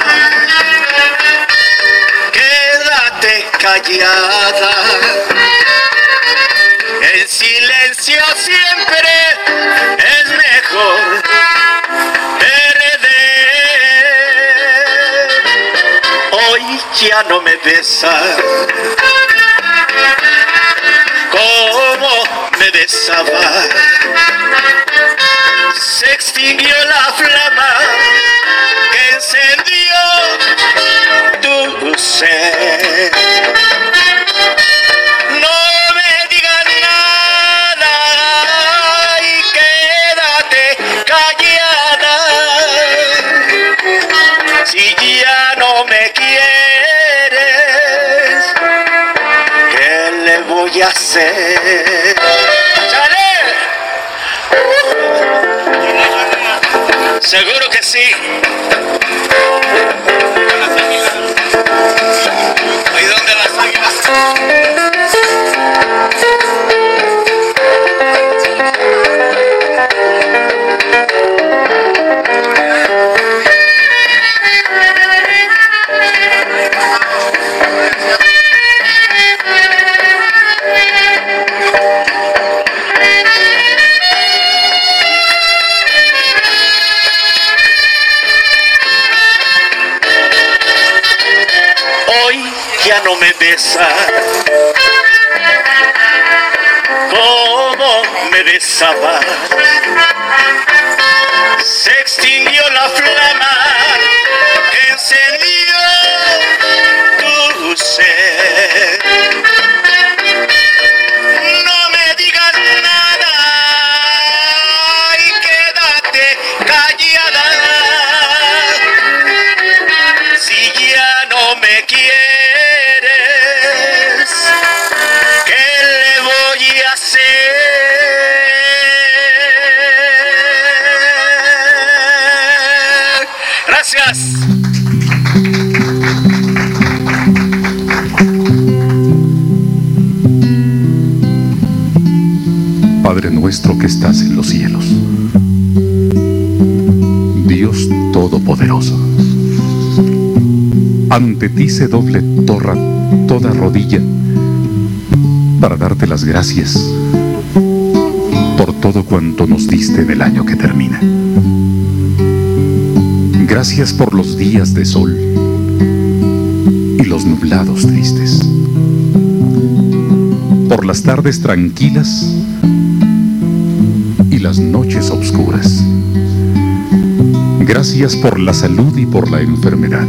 quédate callada, en silencio siempre es mejor perder. Hoy ya no me besas como me besabas, se extinguió la flama que encendió tu ser. No me digas nada y quédate callada, si ya no me quieres, ¿qué le voy a hacer? ¡Chale! Seguro que sí. ¿Y dónde las águilas? Hoy ya no me besa como me besaba, se extinguió la flama que encendió tu ser. No me digas nada y quédate callada, si ya no me quieres, ¿qué le voy Gracias. Padre nuestro que estás en los cielos, Dios Todopoderoso, ante ti se doble torra toda rodilla para darte las gracias por todo cuanto nos diste en el año que termina. Gracias por los días de sol y los nublados tristes, por las tardes tranquilas y las noches oscuras. Gracias por la salud y por la enfermedad,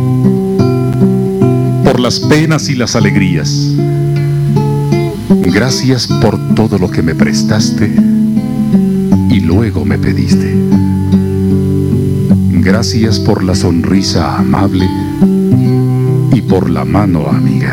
por las penas y las alegrías. Gracias por todo lo que me prestaste y luego me pediste. Gracias por la sonrisa amable y por la mano amiga,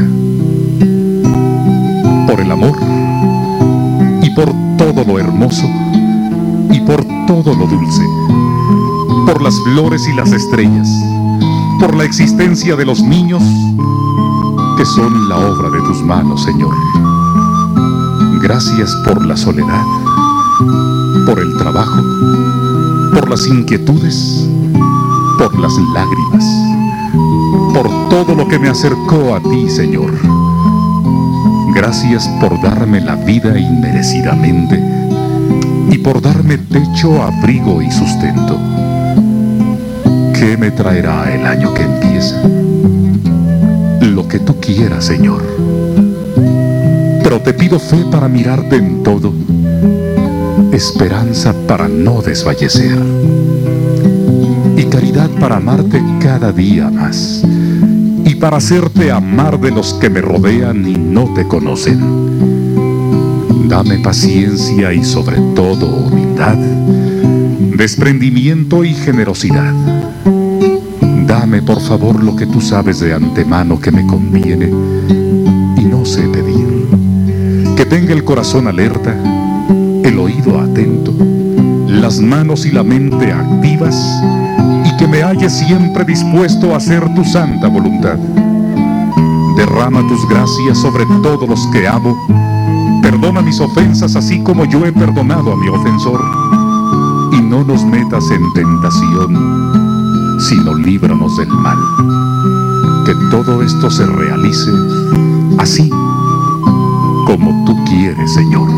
por el amor y por todo lo hermoso y por todo lo dulce, por las flores y las estrellas, por la existencia de los niños que son la obra de tus manos, Señor. Gracias por la soledad, por el trabajo, por las inquietudes, por las lágrimas, por todo lo que me acercó a ti, Señor. Gracias por darme la vida inmerecidamente y por darme techo, abrigo y sustento. ¿Qué me traerá el año que empieza? Lo que tú quieras, Señor. Pero te pido fe para mirarte en todo, esperanza para no desfallecer y caridad para amarte cada día más y para hacerte amar de los que me rodean y no te conocen. Dame paciencia y sobre todo humildad, desprendimiento y generosidad. Dame por favor lo que tú sabes de antemano que me conviene y no sé pedir. Que tenga el corazón alerta, el oído atento, las manos y la mente activas y que me halle siempre dispuesto a hacer tu santa voluntad. Derrama tus gracias sobre todos los que amo, perdona mis ofensas así como yo he perdonado a mi ofensor y no nos metas en tentación, sino líbranos del mal. Que todo esto se realice así como tú quieres, Señor.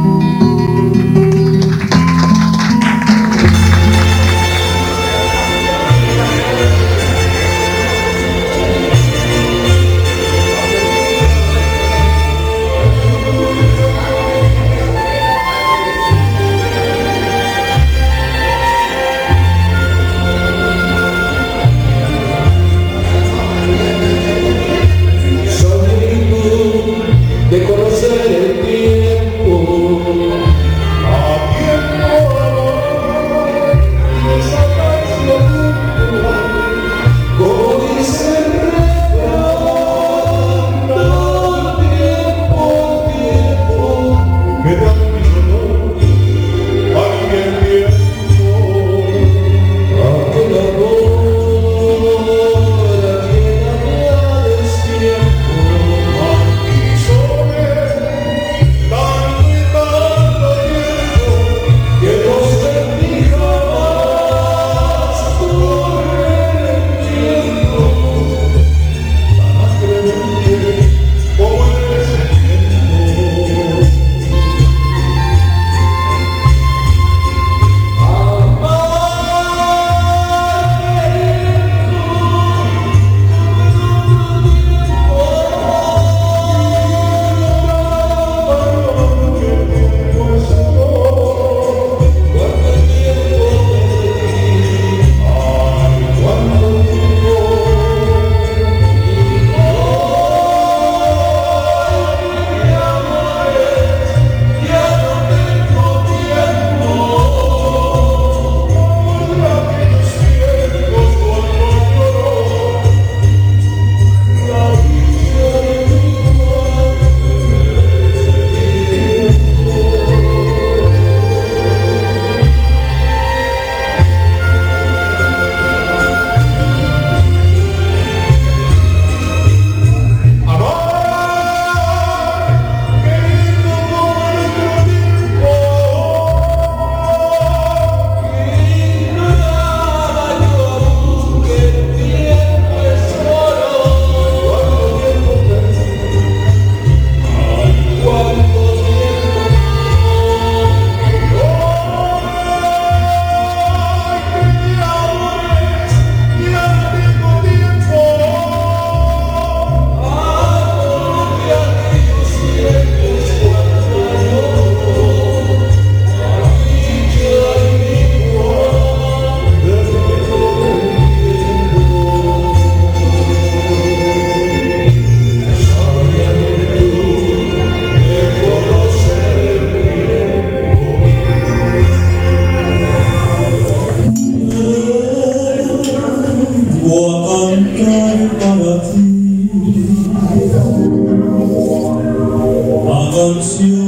De conocer el tiempo, a tiempo esa canción, como dice el refrán, no tiempo, tiempo, que da mi dolor, aquel tiempo, aquel amor, aquel amor es tiempo. Tanto y tanto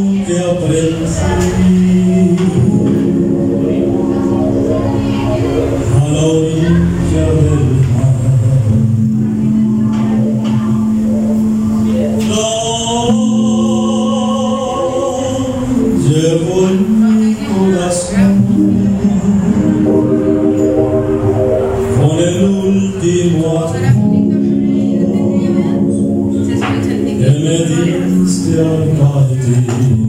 que aprendí a la orilla del mar. La llevo en mi corazón con el último adiós que me diste al partir.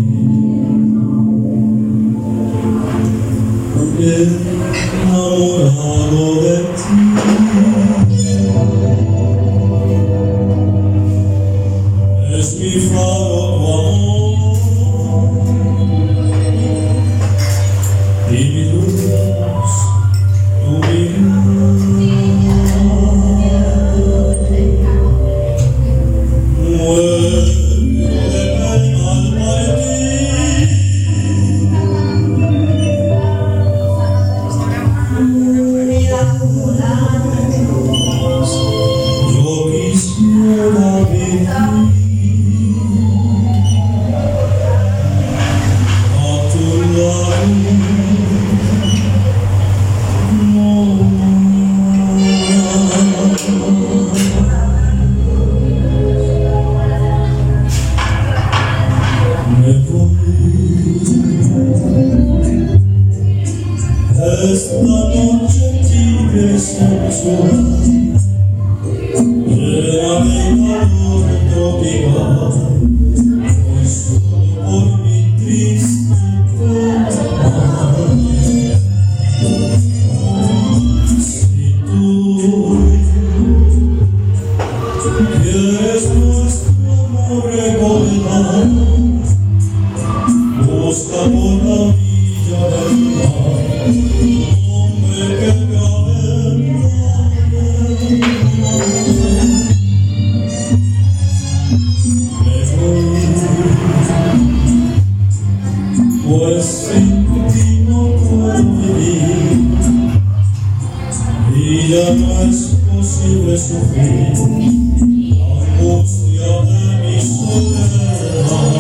Enamorado de ti, es mi faro tu amor y mi luz, tu muero de pena al partir. Yo quisiera vivir a tu lado. Me voy. Esta noche tibia y sensual, llena de calor tropical, voy solo por mi triste cama. Si tú quieres nuestro amor recordar, busca por la orilla del mar hombre que te me voy, pues sin ti no puedo vivir y ya no es posible sufrir la angustia de mi soledad.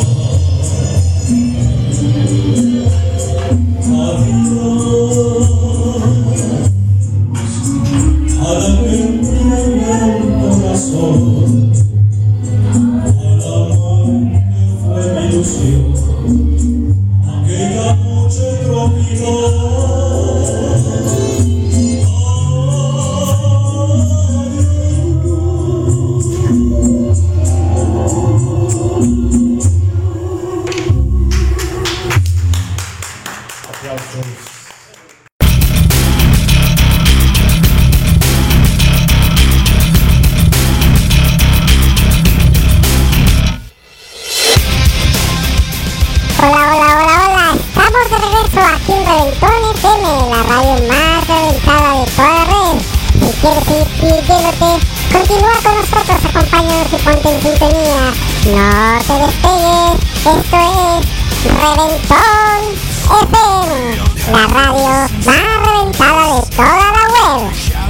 Adiós a la que entrega el corazón, al amor que fue mi ilusión, aquella noche tropical. Hola, hola, hola, hola, estamos de regreso aquí en Reventón F M, la radio más reventada de toda la red. Si quieres seguir divirtiéndote, continúa con nosotros, acompáñanos y ponte en sintonía. No te despegues, esto es Reventón F M, la radio más reventada de toda la web.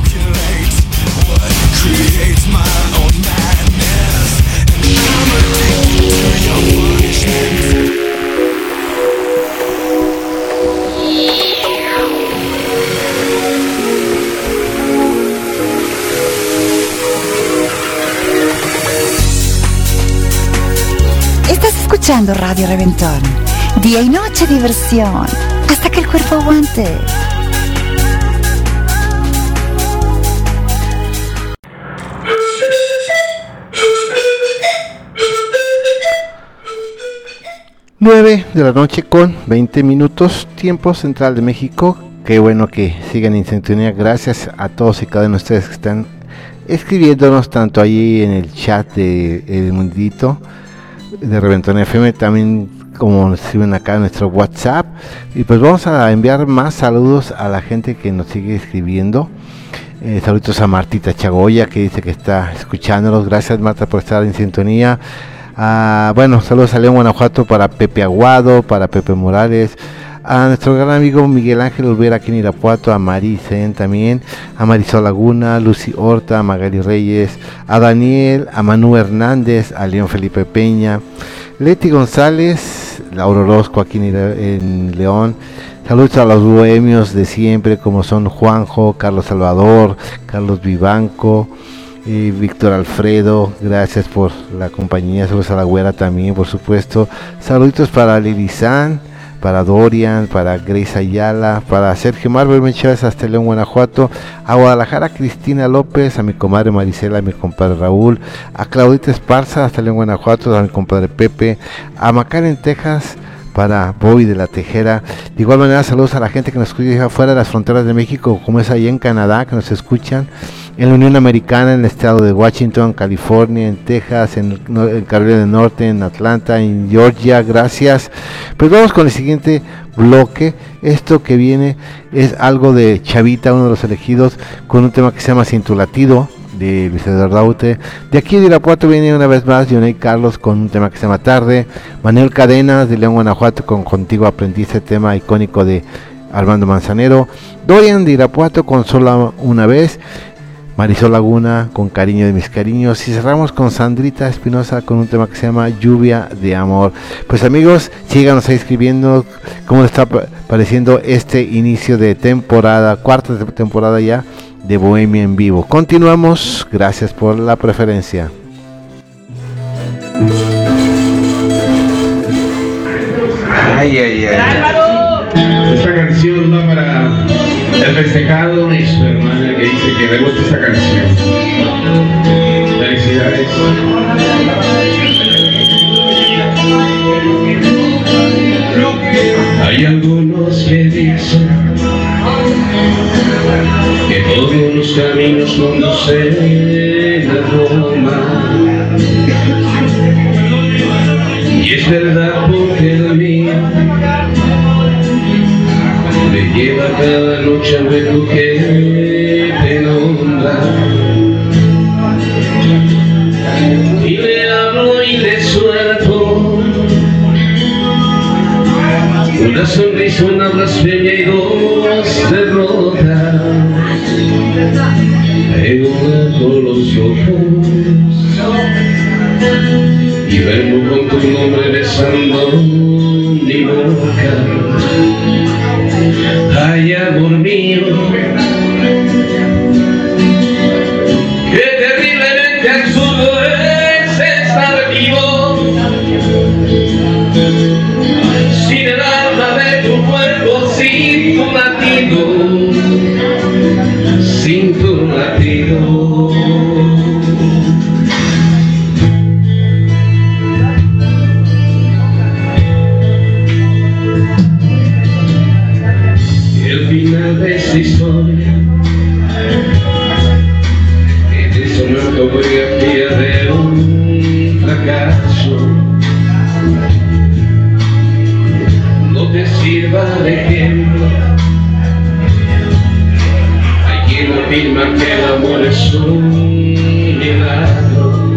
Estás escuchando Radio Reventón. Día y noche diversión, hasta que el cuerpo aguante. nueve de la noche con veinte minutos, tiempo central de México. Qué bueno que sigan en sintonía. Gracias a todos y cada uno de ustedes que están escribiéndonos, tanto allí en el chat de El Mundito de Reventón F M, también como nos escriben acá en nuestro WhatsApp. Y pues vamos a enviar más saludos a la gente que nos sigue escribiendo. Eh, saludos a Martita Chagoya, que dice que está escuchándonos. Gracias, Marta, por estar en sintonía. Ah, bueno, saludos a León, Guanajuato, para Pepe Aguado, para Pepe Morales, a nuestro gran amigo Miguel Ángel Olvera aquí en Irapuato, a Maricen también, a Marisol Laguna, Lucy Horta, a Magali Reyes, a Daniel, a Manu Hernández, a León Felipe Peña, Leti González, López, Laura Orozco aquí en, en León. Saludos a los bohemios de siempre, como son Juanjo, Carlos Salvador, Carlos Vivanco y Víctor Alfredo. Gracias por la compañía. Saludos a la güera también, por supuesto. Saluditos para Lili San, para Dorian, para Grace Ayala, para Sergio Marvel Chávez hasta León, Guanajuato, a Guadalajara, Cristina López, a mi comadre Marisela, a mi compadre Raúl, a Claudita Esparza hasta León, Guanajuato, a mi compadre Pepe, a McAllen, Texas, para Bobby de la Tejera. De igual manera, saludos a la gente que nos escucha fuera de las fronteras de México, como es ahí en Canadá, que nos escuchan, en la Unión Americana, en el estado de Washington, California, en Texas, en, en Carolina del Norte, en Atlanta, en Georgia. Gracias. Pues vamos con el siguiente bloque. Esto que viene es algo de Chavita, uno de los elegidos, con un tema que se llama Sin tu latido, de Luis Eduardo Aute. De aquí de Irapuato viene una vez más Yonei Carlos con un tema que se llama Tarde. Manuel Cadenas de León, Guanajuato, con Contigo Aprendí, ese tema icónico de Armando Manzanero. Dorian de Irapuato con Sola una vez. Marisol Laguna con Cariño de mis cariños, y cerramos con Sandrita Espinosa con un tema que se llama Lluvia de Amor. Pues amigos, síganos ahí escribiendo cómo les está pareciendo este inicio de temporada, cuarta temporada ya de Bohemia en Vivo. Continuamos, gracias por la preferencia. Ay, ay, ay. Esta canción va para el festejado y su hermana que dice que le gusta esta canción. Felicidades. Hay algunos que dicen que todos los caminos conducen a Roma. Y es verdad porque el mío me lleva cada noche a ver lo que te nombra. Y le hablo y le suelto una sonrisa, una blasfemia y dos derrotas. Pego los ojos y vengo con tu nombre besando mi boca. Ay, amor mío, qué terriblemente absurdo es estar vivo sin el alma de tu cuerpo, sin tu latido, sin tu latido. De esta historia es una autobiografía de un fracaso. No te sirva de ejemplo. Hay quien afirma que el amor es un milagro,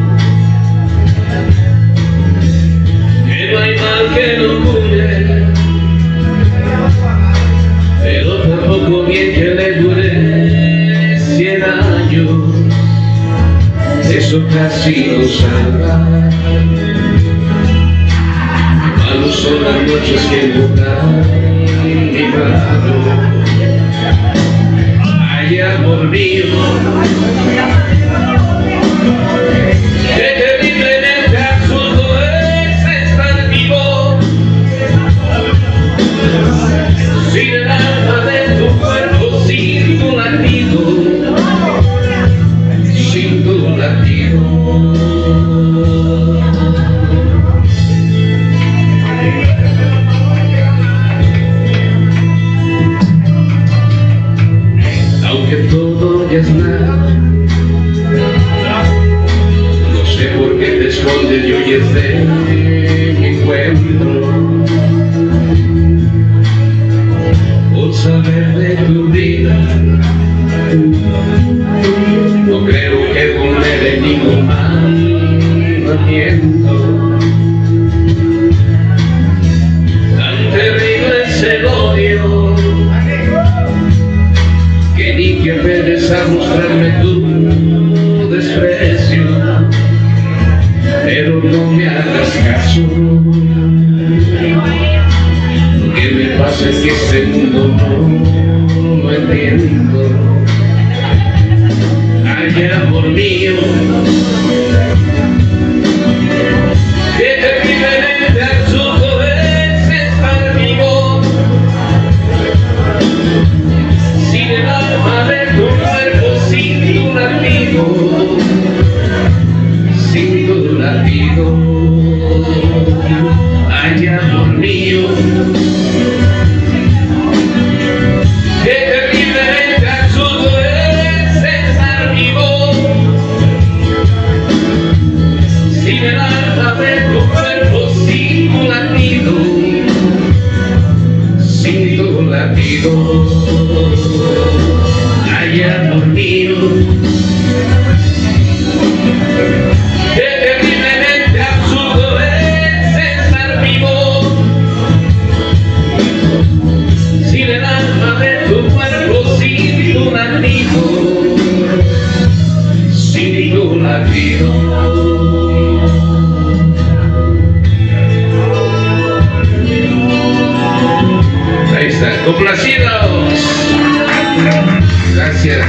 que no hay mal que no cure, pero tampoco bien que le dure cien años, eso casi no salva. Malos son las noches que botan mi mano. Ay, amor mío, qué terriblemente absurdo es estar vivo sin el alma de tu cuerpo, sin tu latido, sin tu latido. Aunque todo ya es nada pasa es que este mundo no lo entiendo. Ay, amor mío, qué terriblemente absurdo es estar vivo sin el alma de tu cuerpo, sin tu latido, sin tu latido. Ay, amor mío, qué terriblemente absurdo es estar vivo sin el alma de tu cuerpo, sin tu latido, sin tu latido. Ay, amor mío, qué terriblemente absurdo es estar vivo sin el alma de tu cuerpo, sin tu latido, sin tu latido. Ahí está, complacidos. Gracias.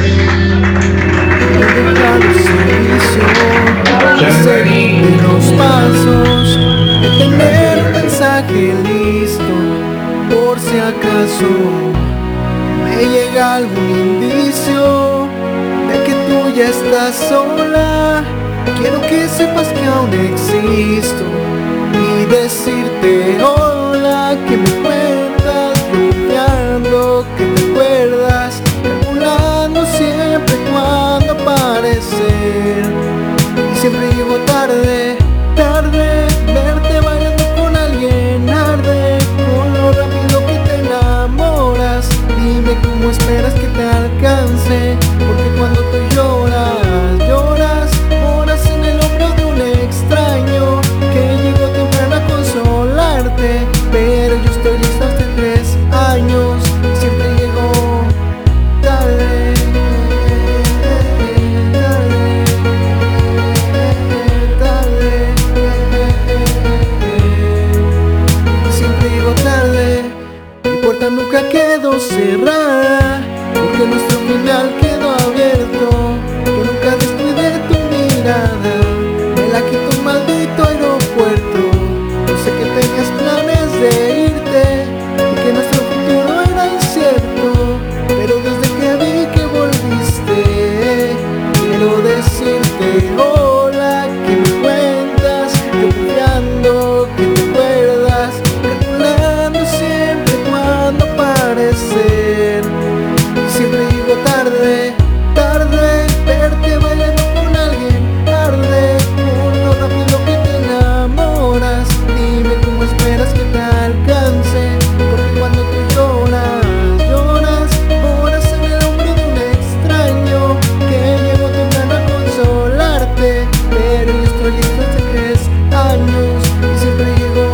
De los pasos, de tener un mensaje listo, por si acaso me llega algún indicio de que tú ya estás sola. Quiero que sepas que aún existo y decirte hola, que me cuentas, confiando que te acuerdas, calculando siempre cuando aparecer. Y siempre llego tarde, tarde, verte bailando con alguien arde, con lo rápido que te enamoras. Dime cómo esperas que te alcance, porque cuando tú lloras, lloras, horas en el hombro de un extraño que llegó temprano a consolarte. Pero yo estoy lista hace tres años, siempre llego tarde. Nunca quedó cerrada, porque nuestro final quedó abierto. Que nunca descuidé tu mirada, me la quitó un maldito aeropuerto. Yo sé que tenías planes de irte y que nuestro futuro era incierto, pero desde que vi que volviste, quiero decirte hola, que me cuentas, yo confiando que te acuerdas, calculando siempre cuando aparecer. Y siempre llego tarde, tarde, verte bailando con alguien arde, con lo rápido que te enamoras. Dime cómo esperas que te alcance, porque cuando tú lloras, lloras, horas en el hombro de un extraño que llegó temprano a consolarte. Pero yo estoy listo hace tres años y siempre llego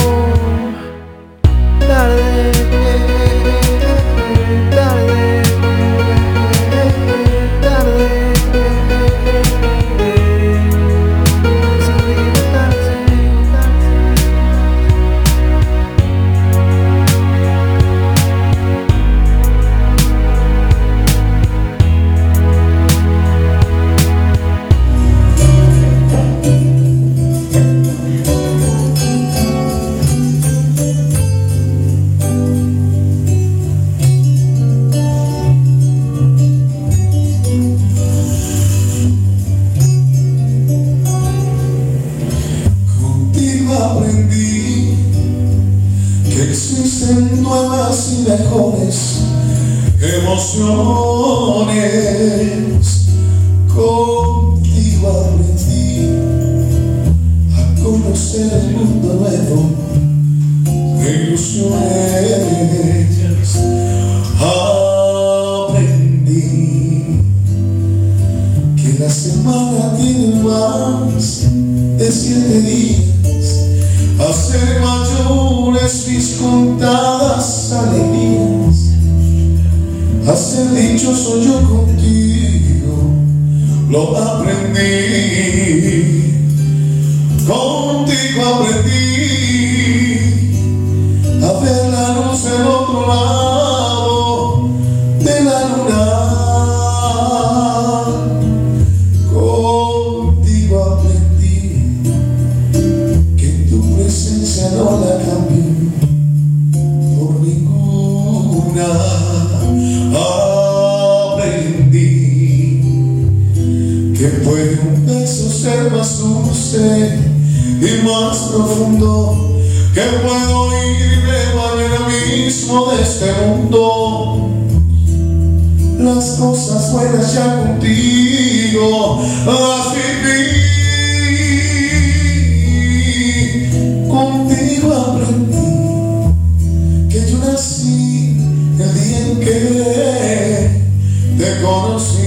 tarde. Mejores emociones, contigo aprendí a conocer el mundo nuevo de ilusiones. Aprendí que la semana tiene más de siete días, hacer mayores mis contadas alegrías, hacer dichoso yo contigo, lo aprendí, contigo aprendí a ver la luz del otro lado dulce y más profundo que puedo irme mañana mismo de este mundo. Las cosas buenas ya contigo las viví, contigo aprendí que yo nací el día en que te conocí.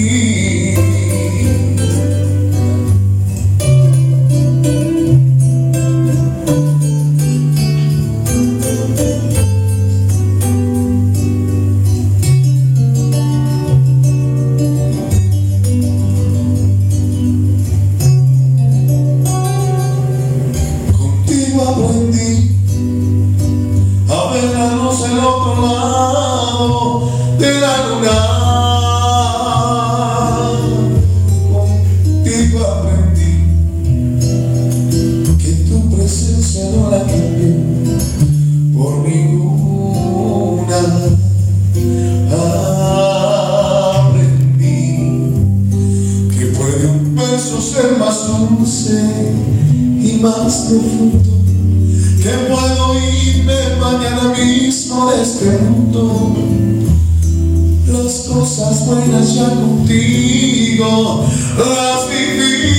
Más profundo que puedo irme mañana mismo de este mundo. Las cosas buenas ya contigo las viví,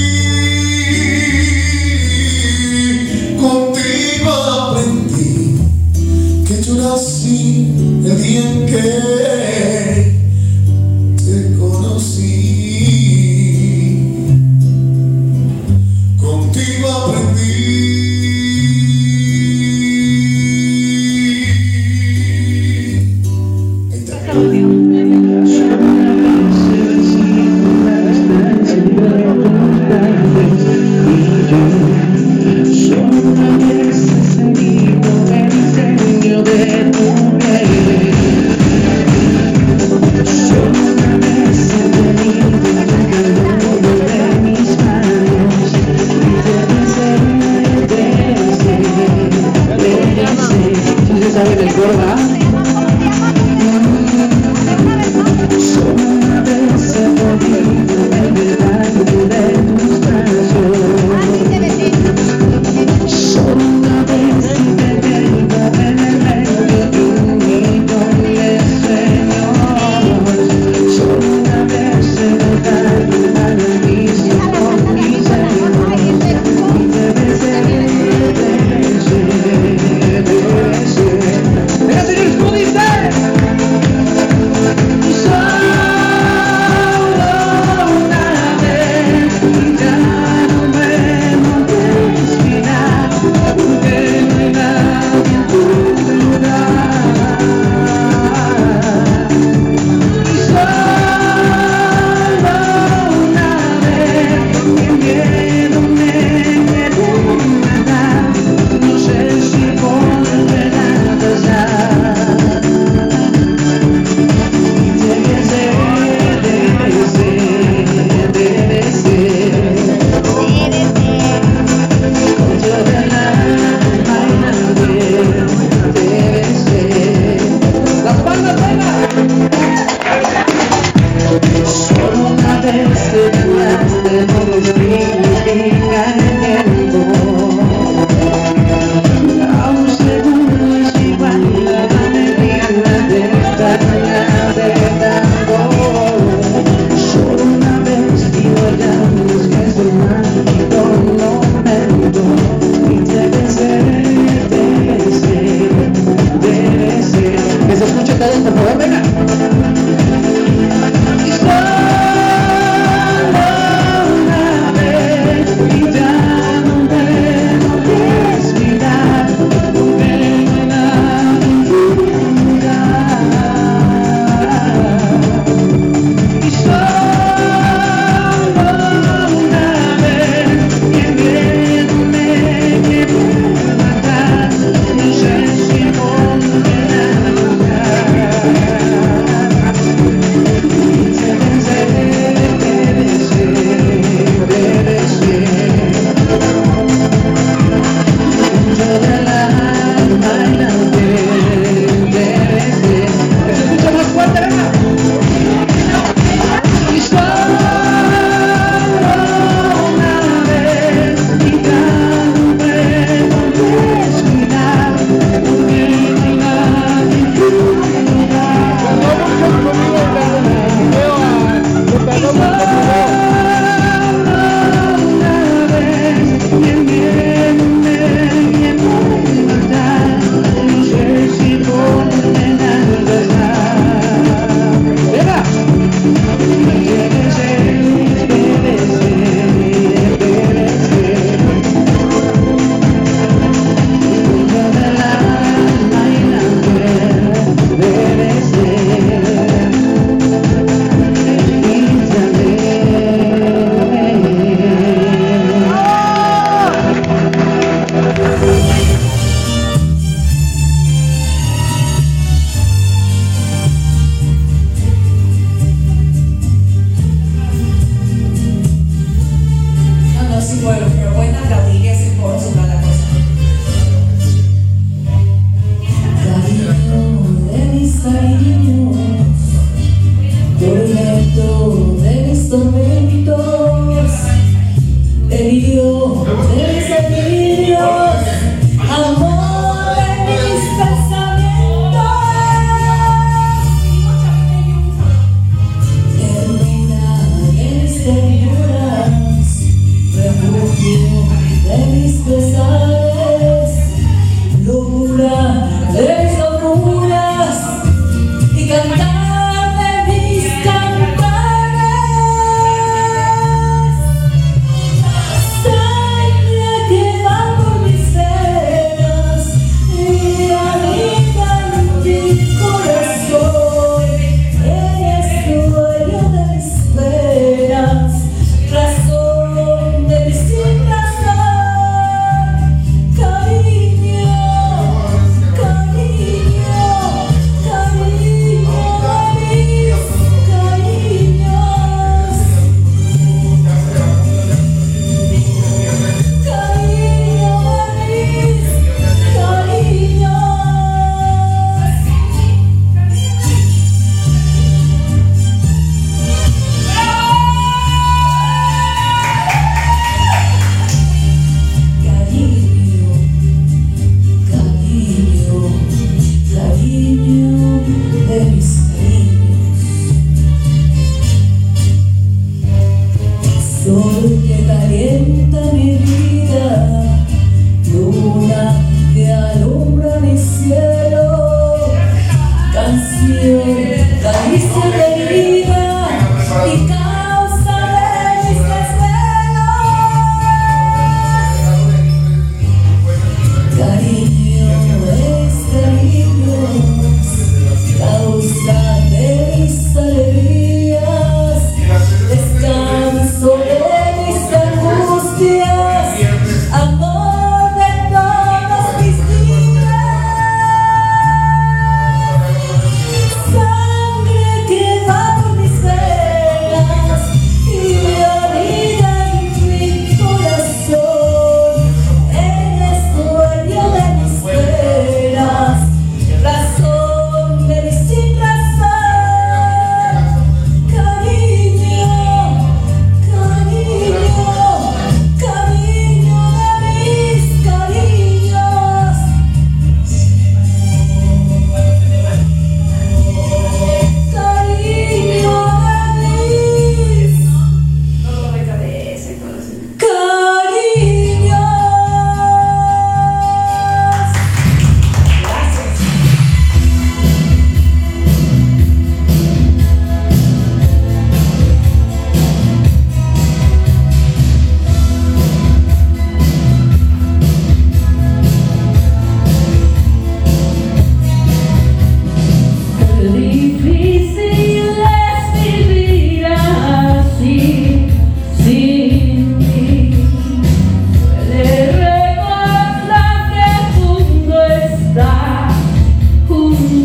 contigo aprendí que yo nací el día en que te conocí. Contigo aprendí.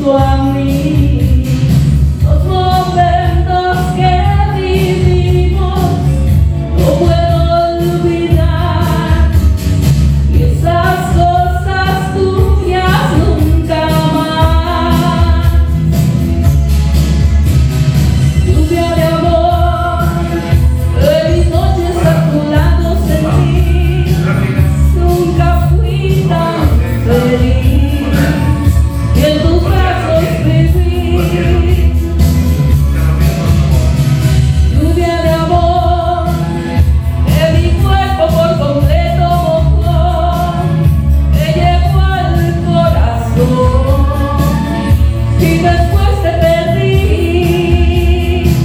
junto a mí. Los momentos que vivimos no puedo olvidar, y esas cosas tuyas nunca más. Lluvia de amor, de mis noches a tu lado sentí, nunca fui tan feliz, y en tus brazos viví. Lluvia de amor, de mi cuerpo por completo mojó, me llegó al corazón, y después te perdí.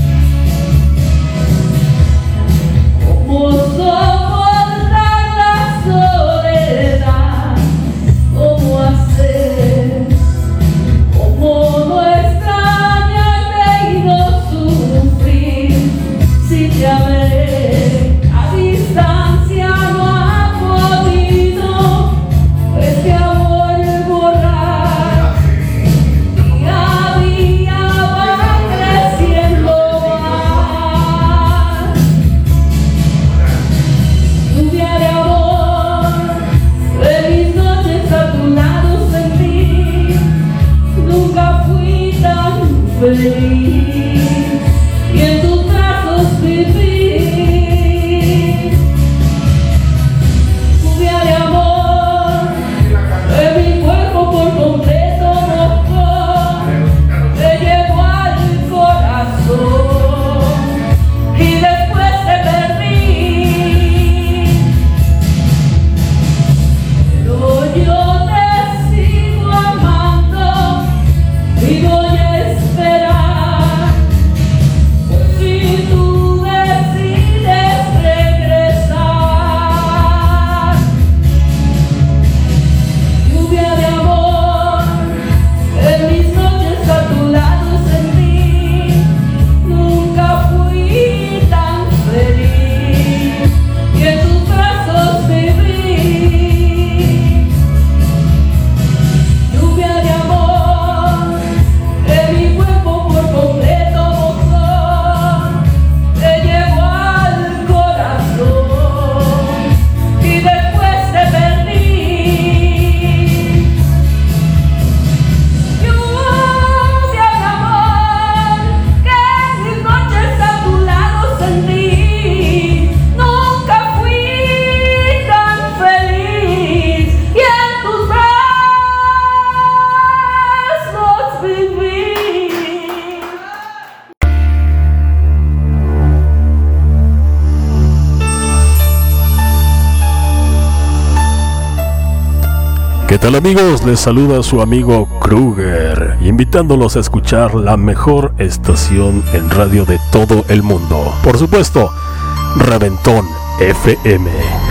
¿Cómo soportar la soledad? ¿Cómo hacer? ¿Cómo no extrañarte y no sufrir? Si te amé a distancia no ha podido este amor borrar, día a día va creciendo más. Lluvia de amor, de mis noches a tu lado sentí, nunca fui tan feliz, y en tus brazos viví. Lluvia de amor, de mi cuerpo por completo mojó, me llegó al corazón, y después te perdí. Pero yo te sigo amando y voy a esperar, por si tú decides regresar. Lluvia de amor, en mis noches a tu lado sentí, nunca fui tan feliz, y en tus brazos viví. Lluvia de amor, de mi cuerpo por completo mojó, me llegó al corazón, y después te perdí. Lluvia de amor, que mis noches a tu lado sentí, nunca fui tan feliz, y en tus brazos viví. ¿Qué tal, amigos? Les saluda su amigo Kruger, invitándolos a escuchar la mejor estación en radio de todo el mundo. Por supuesto, Reventón F M.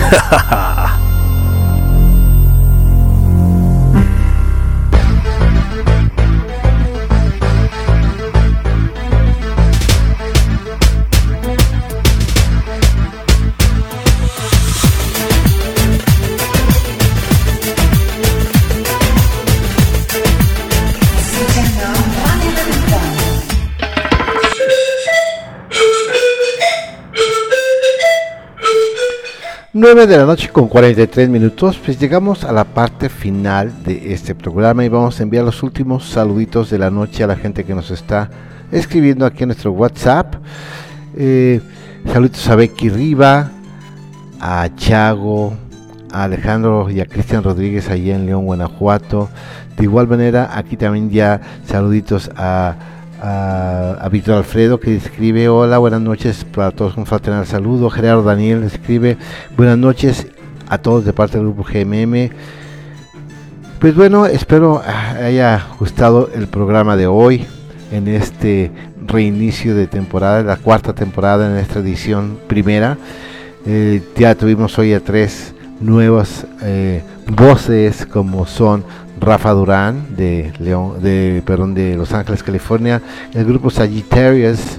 nueve de la noche con cuarenta y tres minutos, pues llegamos a la parte final de este programa y vamos a enviar los últimos saluditos de la noche a la gente que nos está escribiendo aquí en nuestro WhatsApp. Eh, saludos a Becky Riva, a Chago, a Alejandro y a Cristian Rodríguez allá en León, Guanajuato. De igual manera, aquí también ya saluditos a A, a Víctor Alfredo, que escribe: hola, buenas noches para todos, un fraternal saludo. Gerardo Daniel escribe: buenas noches a todos de parte del grupo G M M. Pues bueno, espero haya gustado el programa de hoy en este reinicio de temporada, la cuarta temporada en esta edición primera. Eh, ya tuvimos hoy a tres nuevas eh, voces, como son Rafa Durán de León, de perdón, de Los Ángeles, California, el grupo Sagittarius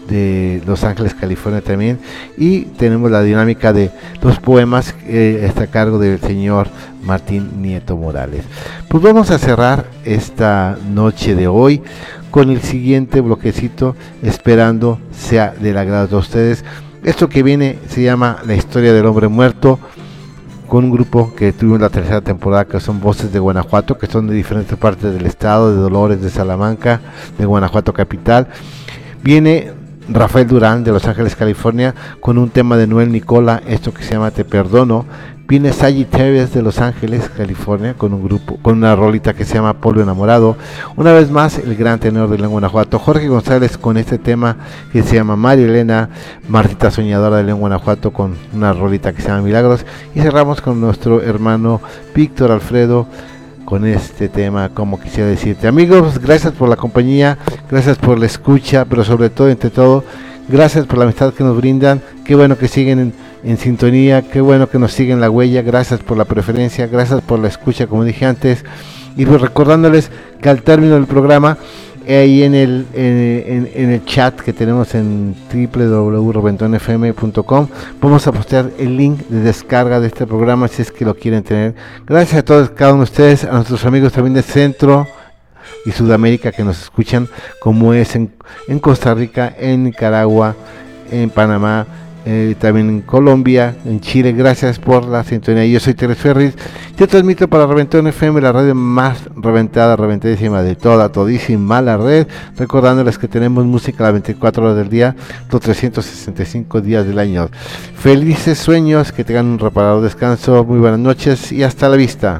de Los Ángeles, California también. Y tenemos la dinámica de los poemas, eh, está a cargo del señor Martín Nieto Morales. Pues vamos a cerrar esta noche de hoy con el siguiente bloquecito, esperando sea del agrado de ustedes. Esto que viene se llama La Historia del Hombre Muerto, con un grupo que tuvimos la tercera temporada, que son Voces de Guanajuato, que son de diferentes partes del estado, de Dolores, de Salamanca, de Guanajuato capital. Viene Rafael Durán de Los Ángeles, California, con un tema de Noel Nicola, esto que se llama Te Perdono. Viene Sagittarius de Los Ángeles, California, con un grupo, con una rolita que se llama Polvo Enamorado. Una vez más, el gran tenor de León, Guanajuato, Jorge González, con este tema que se llama María Elena, Martita Soñadora de León, Guanajuato, con una rolita que se llama Milagros. Y cerramos con nuestro hermano Víctor Alfredo, con este tema, Como Quisiera Decirte. Amigos, gracias por la compañía, gracias por la escucha, pero sobre todo, entre todo, gracias por la amistad que nos brindan. Qué bueno que siguen en, en sintonía, qué bueno que nos siguen la huella. Gracias por la preferencia, gracias por la escucha, como dije antes. Y pues recordándoles que al término del programa, ahí en el en, en, en el chat que tenemos en doble u doble u doble u punto reventón f m punto com, vamos a postear el link de descarga de este programa si es que lo quieren tener. Gracias a todos, cada uno de ustedes, a nuestros amigos también de Centro y Sudamérica que nos escuchan, como es en, en Costa Rica, en Nicaragua, en Panamá, eh, también en Colombia, en Chile. Gracias por la sintonía. Yo soy Teres Ferris, yo transmito para Reventón F M, la radio más reventada, reventadísima de toda, todísima la red, recordándoles que tenemos música las veinticuatro horas del día, los trescientos sesenta y cinco días del año. Felices sueños, que tengan un reparador descanso, muy buenas noches y hasta la vista.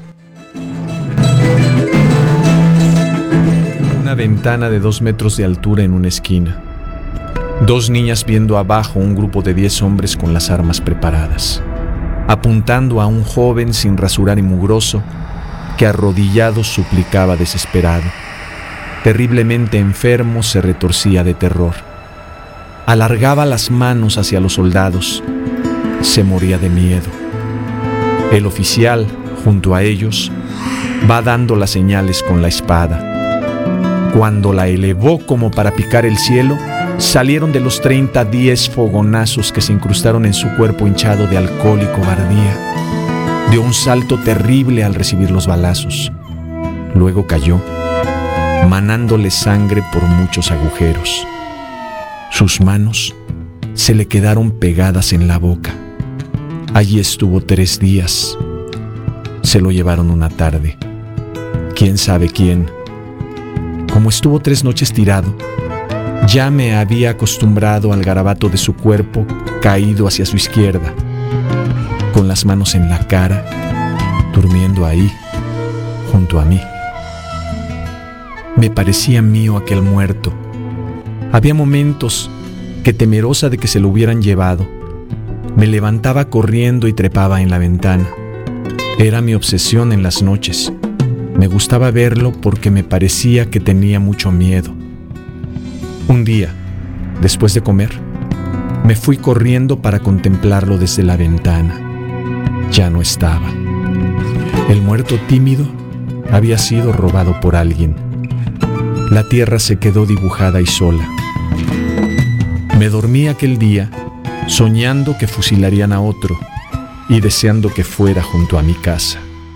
Una ventana de dos metros de altura en una esquina. Dos niñas viendo abajo un grupo de diez hombres con las armas preparadas, apuntando a un joven sin rasurar y mugroso que arrodillado suplicaba desesperado. Terriblemente enfermo, se retorcía de terror. Alargaba las manos hacia los soldados. Se moría de miedo. El oficial, junto a ellos, va dando las señales con la espada. Cuando la elevó como para picar el cielo, salieron de los treinta diez fogonazos que se incrustaron en su cuerpo hinchado de alcohol y cobardía. Dio un salto terrible al recibir los balazos. Luego cayó, manándole sangre por muchos agujeros. Sus manos se le quedaron pegadas en la boca. Allí estuvo tres días. Se lo llevaron una tarde. ¿Quién sabe quién? Como estuvo tres noches tirado, ya me había acostumbrado al garabato de su cuerpo caído hacia su izquierda, con las manos en la cara, durmiendo ahí, junto a mí. Me parecía mío aquel muerto. Había momentos que, temerosa de que se lo hubieran llevado, me levantaba corriendo y trepaba en la ventana. Era mi obsesión en las noches. Me gustaba verlo porque me parecía que tenía mucho miedo. Un día, después de comer, me fui corriendo para contemplarlo desde la ventana. Ya no estaba. El muerto tímido había sido robado por alguien. La tierra se quedó dibujada y sola. Me dormí aquel día soñando que fusilarían a otro y deseando que fuera junto a mi casa.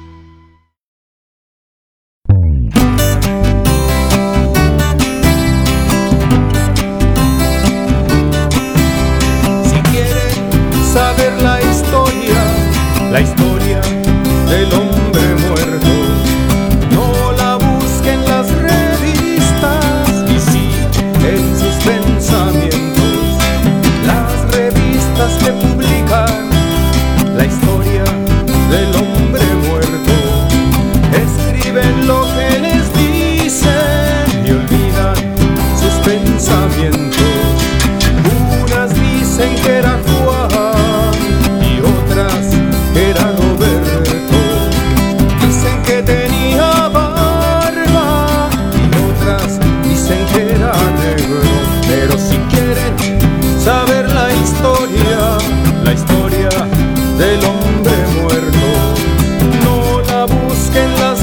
La historia del hombre muerto, no la busquen las revistas, y sí en sus pensamientos, las revistas que publican la historia del hombre muerto, escriben lo que les dicen y olvidan sus pensamientos. Unas dicen que era Juan y otras era Roberto, dicen que tenía barba y otras dicen que era negro. Pero si quieren saber la historia, la historia del hombre muerto, no la busquen las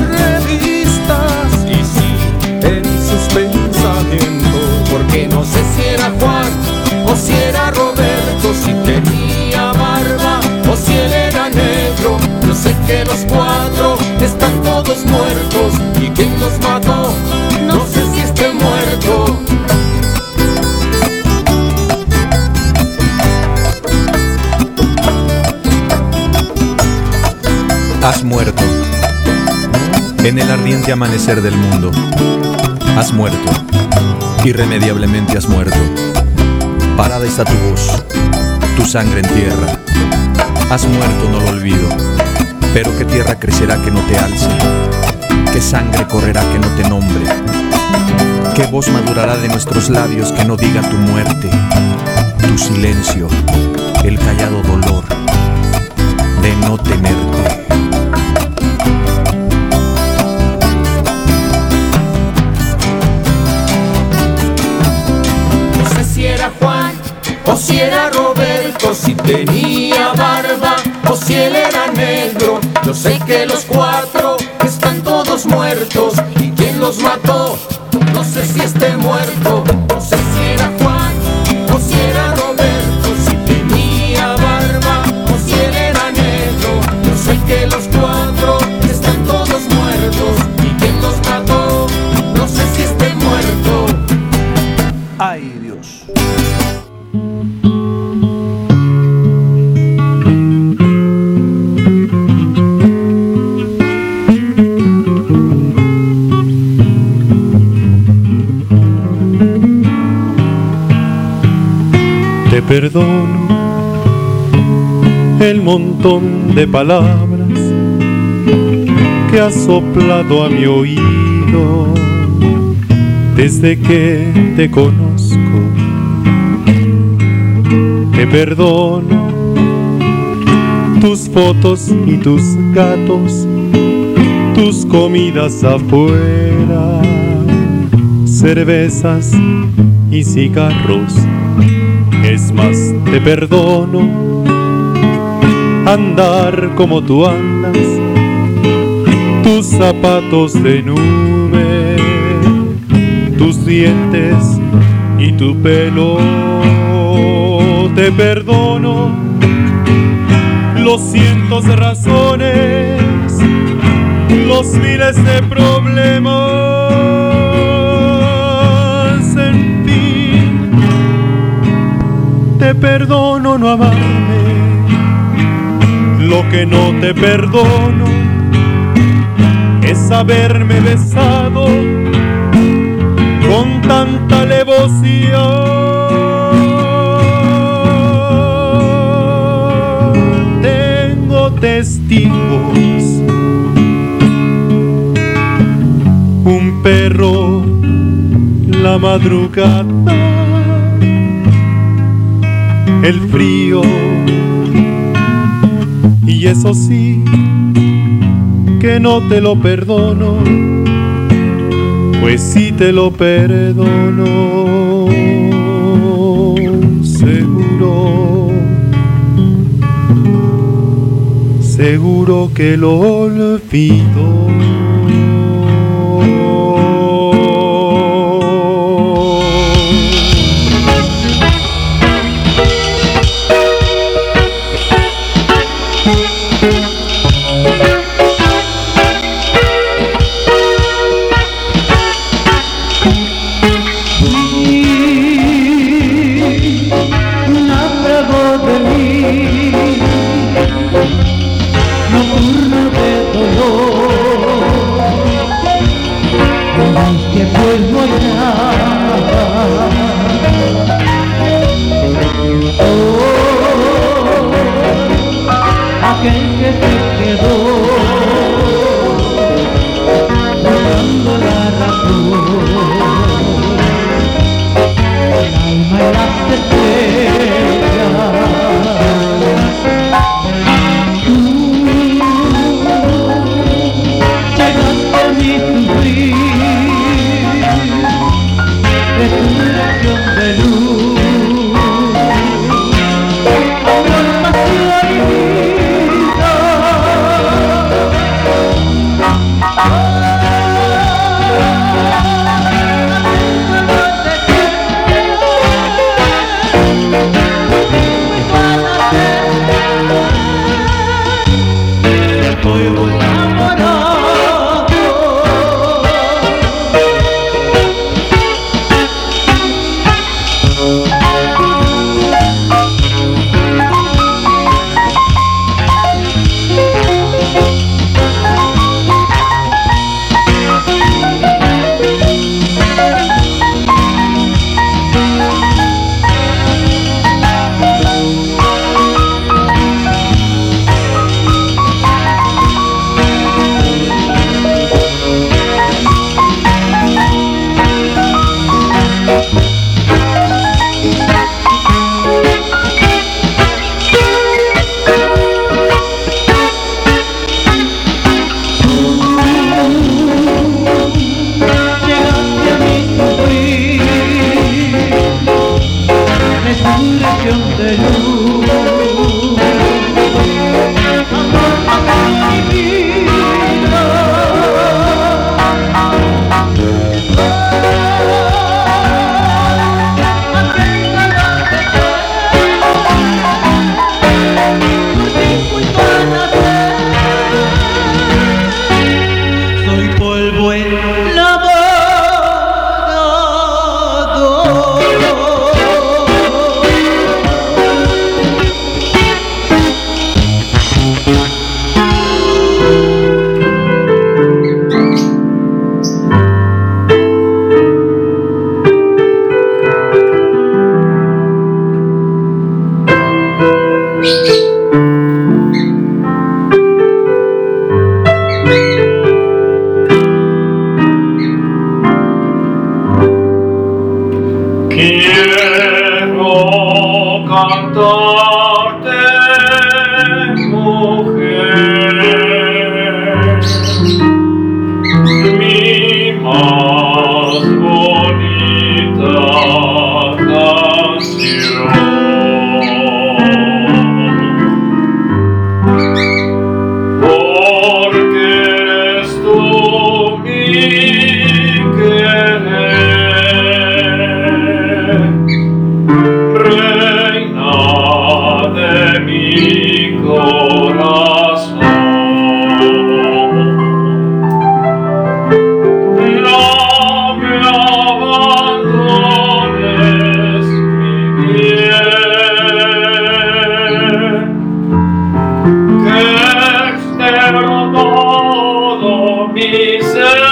revistas, y sí en sus pensamientos, porque no sé si era Juan en el ardiente amanecer del mundo. Has muerto, irremediablemente has muerto. Parada está tu voz, tu sangre en tierra. Has muerto, no lo olvido, pero qué tierra crecerá que no te alce, qué sangre correrá que no te nombre, qué voz madurará de nuestros labios que no diga tu muerte, tu silencio, el callado dolor de no tenerte. No sé si era Juan o si era Roberto, si tenía barba o si él era negro. Yo sé que los cuatro están todos muertos, y quién los mató, no sé si esté muerto. No sé si era Juan o si era Roberto, si tenía barba o si él era negro. Yo sé que los cuatro están todos muertos, y quién los mató, no sé si esté muerto. Ay, Dios. Te perdono el montón de palabras que has soplado a mi oído desde que te conozco. Te perdono tus fotos y tus gatos, tus comidas afuera, cervezas y cigarros. Es más, te perdono andar como tú andas, tus zapatos de nube, tus dientes y tu pelo. Te perdono los cientos de razones, los miles de problemas. En fin, te perdono no amarme. Lo que no te perdono es haberme besado con tanta alevosía. Tengo testigos, un perro, la madrugada, el frío, y eso sí que no te lo perdono, pues sí te lo perdono, seguro, seguro que lo olvido. Amor, pasión y vida. cantarte, mujer, mi más bonita canción. Porque eres tú mi querer, reina de mi corazón. No me abandones, mi bien, que externo todo mi ser.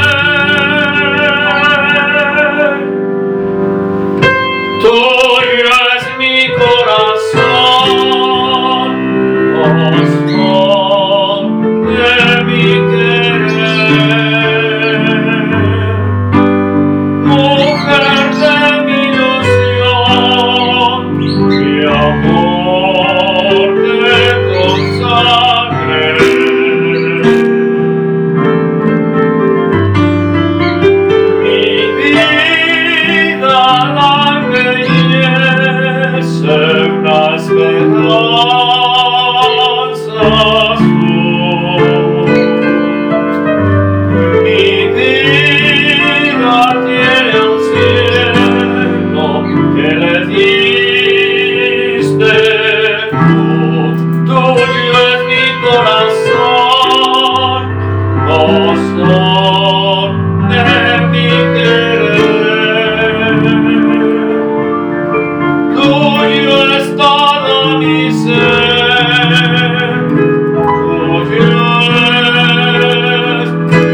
Tuyo es mi corazón, corazón de mi querer, mujer de mi ilusión, mi amor te consagré. Mi vida la embellece una esperanza azul. Mi vida tiene un cielo que le diste tú. Tuyo es mi corazón, gozón de mi querer. Tuyo es todo mi ser, tuyo es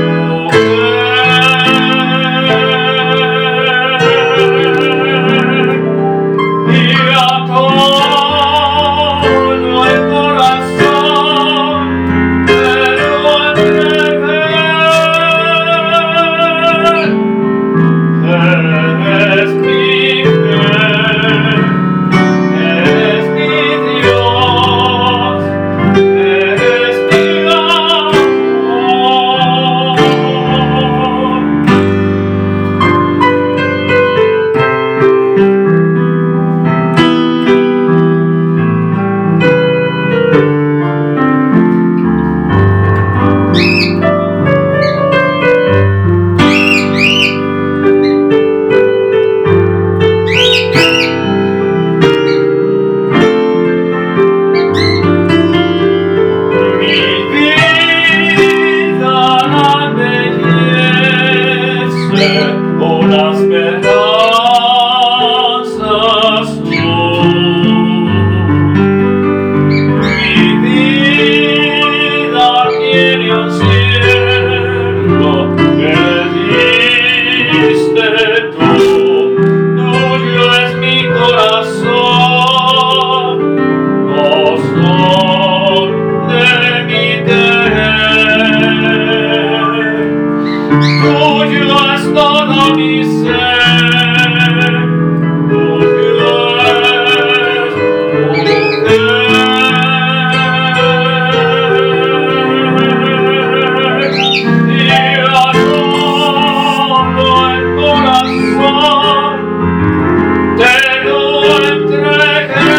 mujer, y a todo el corazón te lo entregué. Eres mi fe, eres mi Dios, eres mi amor. Mi vida la embellece una esperanza azul. Mi vida tiene un cielo que diste tú. Tuyo es mi corazón, gozón de mi querer. Tuyo es todo mi ser, tuyo es mujer, y a todo el corazón te lo entregué.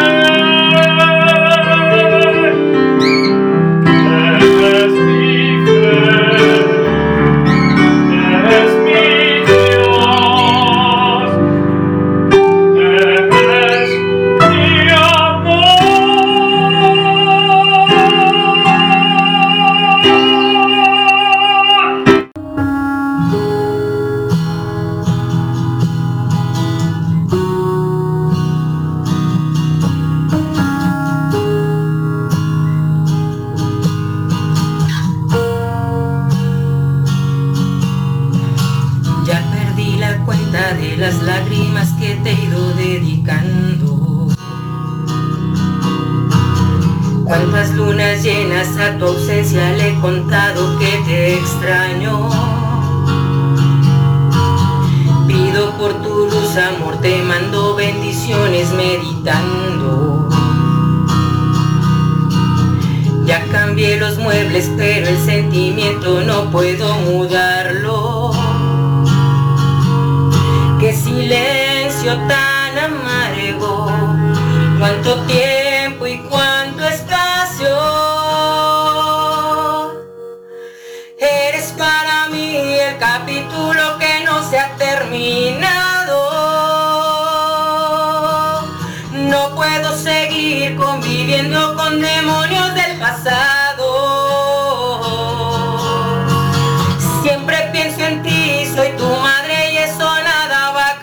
Eres mi fe, eres mi Dios, eres mi amor. Ya perdí la cuenta de las lágrimas que te he ido dedicando. Cuántas lunas llenas a tu ausencia le he contado que te extraño. Pido por tu luz, amor, te mando bendiciones meditando. los muebles, pero el sentimiento no puedo mudarlo. Qué silencio tan amargo, cuánto tiempo y cuánto espacio. Eres para mí el capítulo que no se ha terminado. No puedo seguir conviviendo con demonios del pasado. Siempre pienso en ti, soy tu madre y eso nada va a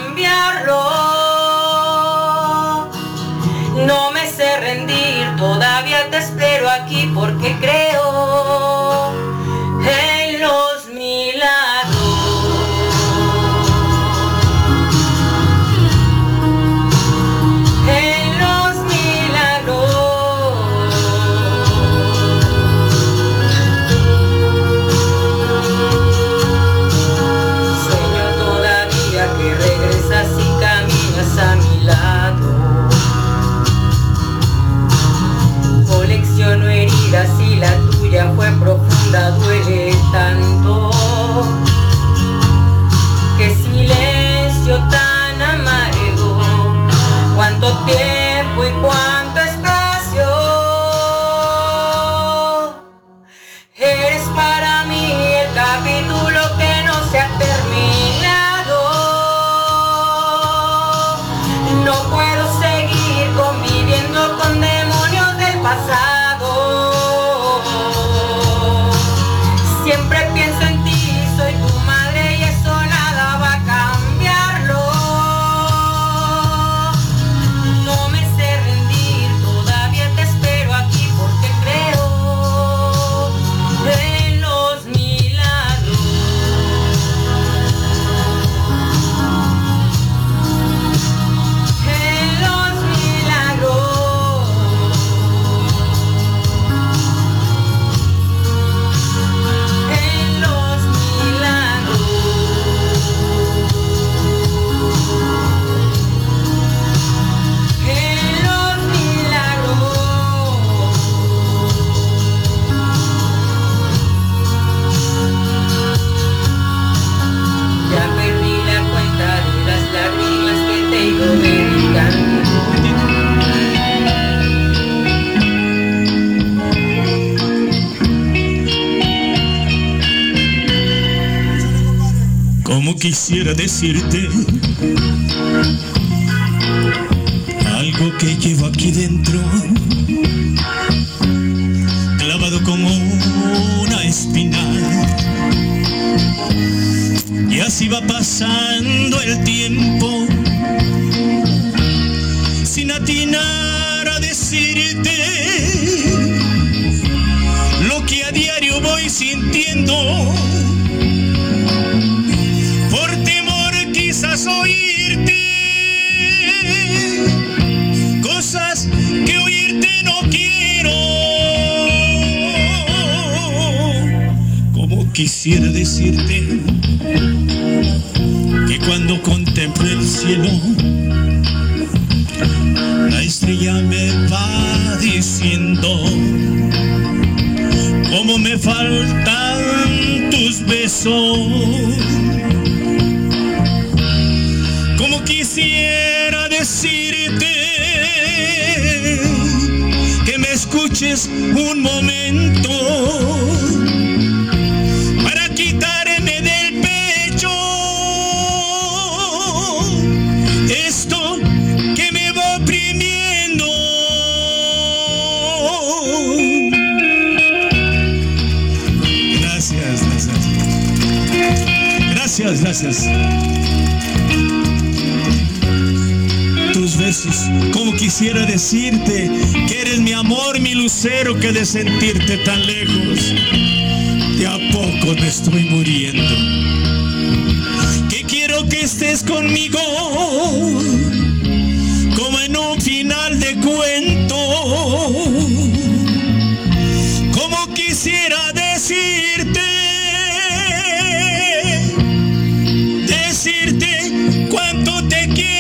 cambiarlo. No me sé rendir, todavía te espero aquí porque creo en los milagros. En los milagros. Sueño todavía que regresas y caminas a mi lado. Colecciono heridas y la tuya fue profunda, duele tanto. Qué silencio tan amargo, cuánto tiempo y cuánto espacio. Eres para mí el capítulo que no se ha terminado. No puedo seguir conviviendo con demonios del pasado. Siempre pienso en ti, soy tu madre y eso nada va a cambiarlo. No me sé rendir, todavía te espero aquí porque creo en los milagros. En los milagros. En los milagros. En los milagros. Ya perdí la cuenta de las lágrimas que te he ido dedicando. Como quisiera decirte algo que llevo aquí dentro, clavado como una espina. Y así va pasando el tiempo, sin atinar a decirte lo que a diario voy sintiendo. Por temor quizás oírte cosas que oírte no quiero. Como quisiera decirte que cuando contemple el cielo, la estrella me va diciendo cómo me faltan tus besos. Como quisiera decirte que me escuches un momento para quitarme del pecho esto que me va oprimiendo. Gracias, gracias. Gracias, gracias. Tus besos, como quisiera decirte que eres mi amor, mi lucero, que de sentirte tan lejos, de a poco me estoy muriendo. Que quiero que estés conmigo, como en un final de cuento. Como quisiera decirte, decirte cuánto te quiero.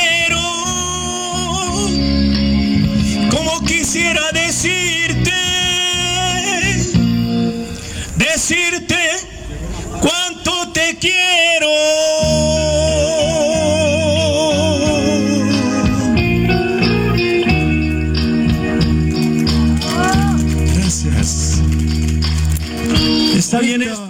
Como quisiera decirte Está bien esto.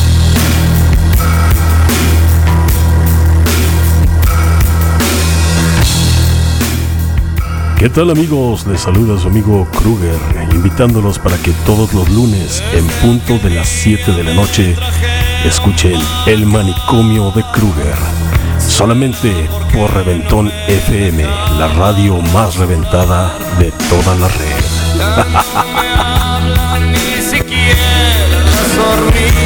¿Qué tal, amigos? Les saluda su amigo Kruger, invitándolos para que todos los lunes, en punto de las siete de la noche, escuchen El Manicomio de Kruger, solamente por Reventón F M, la radio más reventada de toda la red. Ni siquiera las hormigas